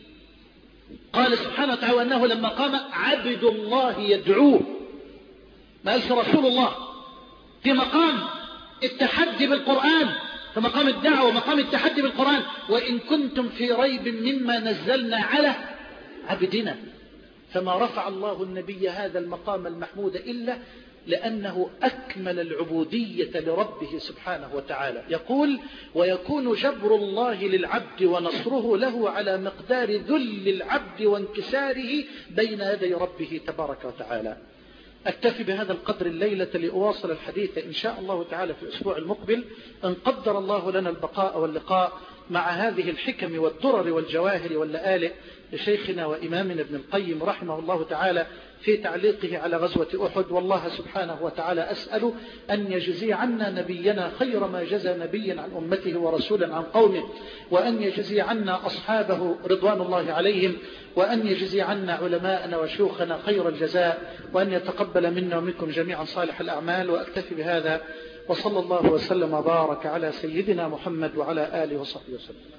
A: قال سبحانه وتعالى أنه لما قام عبد الله يدعوه، ما قالش رسول الله. في مقام التحدي بالقرآن، في مقام الدعوة ومقام التحدي بالقرآن وإن كنتم في ريب مما نزلنا على عبدنا. فما رفع الله النبي هذا المقام المحمود إلا لأنه أكمل العبودية لربه سبحانه وتعالى. يقول ويكون جبر الله للعبد ونصره له على مقدار ذل العبد وانكساره بين يدي ربه تبارك وتعالى. أكتفي بهذا القدر الليلة لأواصل الحديث إن شاء الله تعالى في الأسبوع المقبل إن قدر الله لنا البقاء واللقاء مع هذه الحكم والدرر والجواهر واللآلئ لشيخنا وإمامنا ابن القيم رحمه الله تعالى في تعليقه على غزوة أحد. والله سبحانه وتعالى أسأل أن يجزي عنا نبينا خير ما جزى نبيا عن أمته ورسولا عن قومه، وأن يجزي عنا أصحابه رضوان الله عليهم، وأن يجزي عنا علماءنا وشيوخنا خير الجزاء، وأن يتقبل منا ومنكم جميعا صالح الأعمال. وأكتفي بهذا، وصلى الله وسلم وبارك على سيدنا محمد وعلى آله وصحبه وسلم.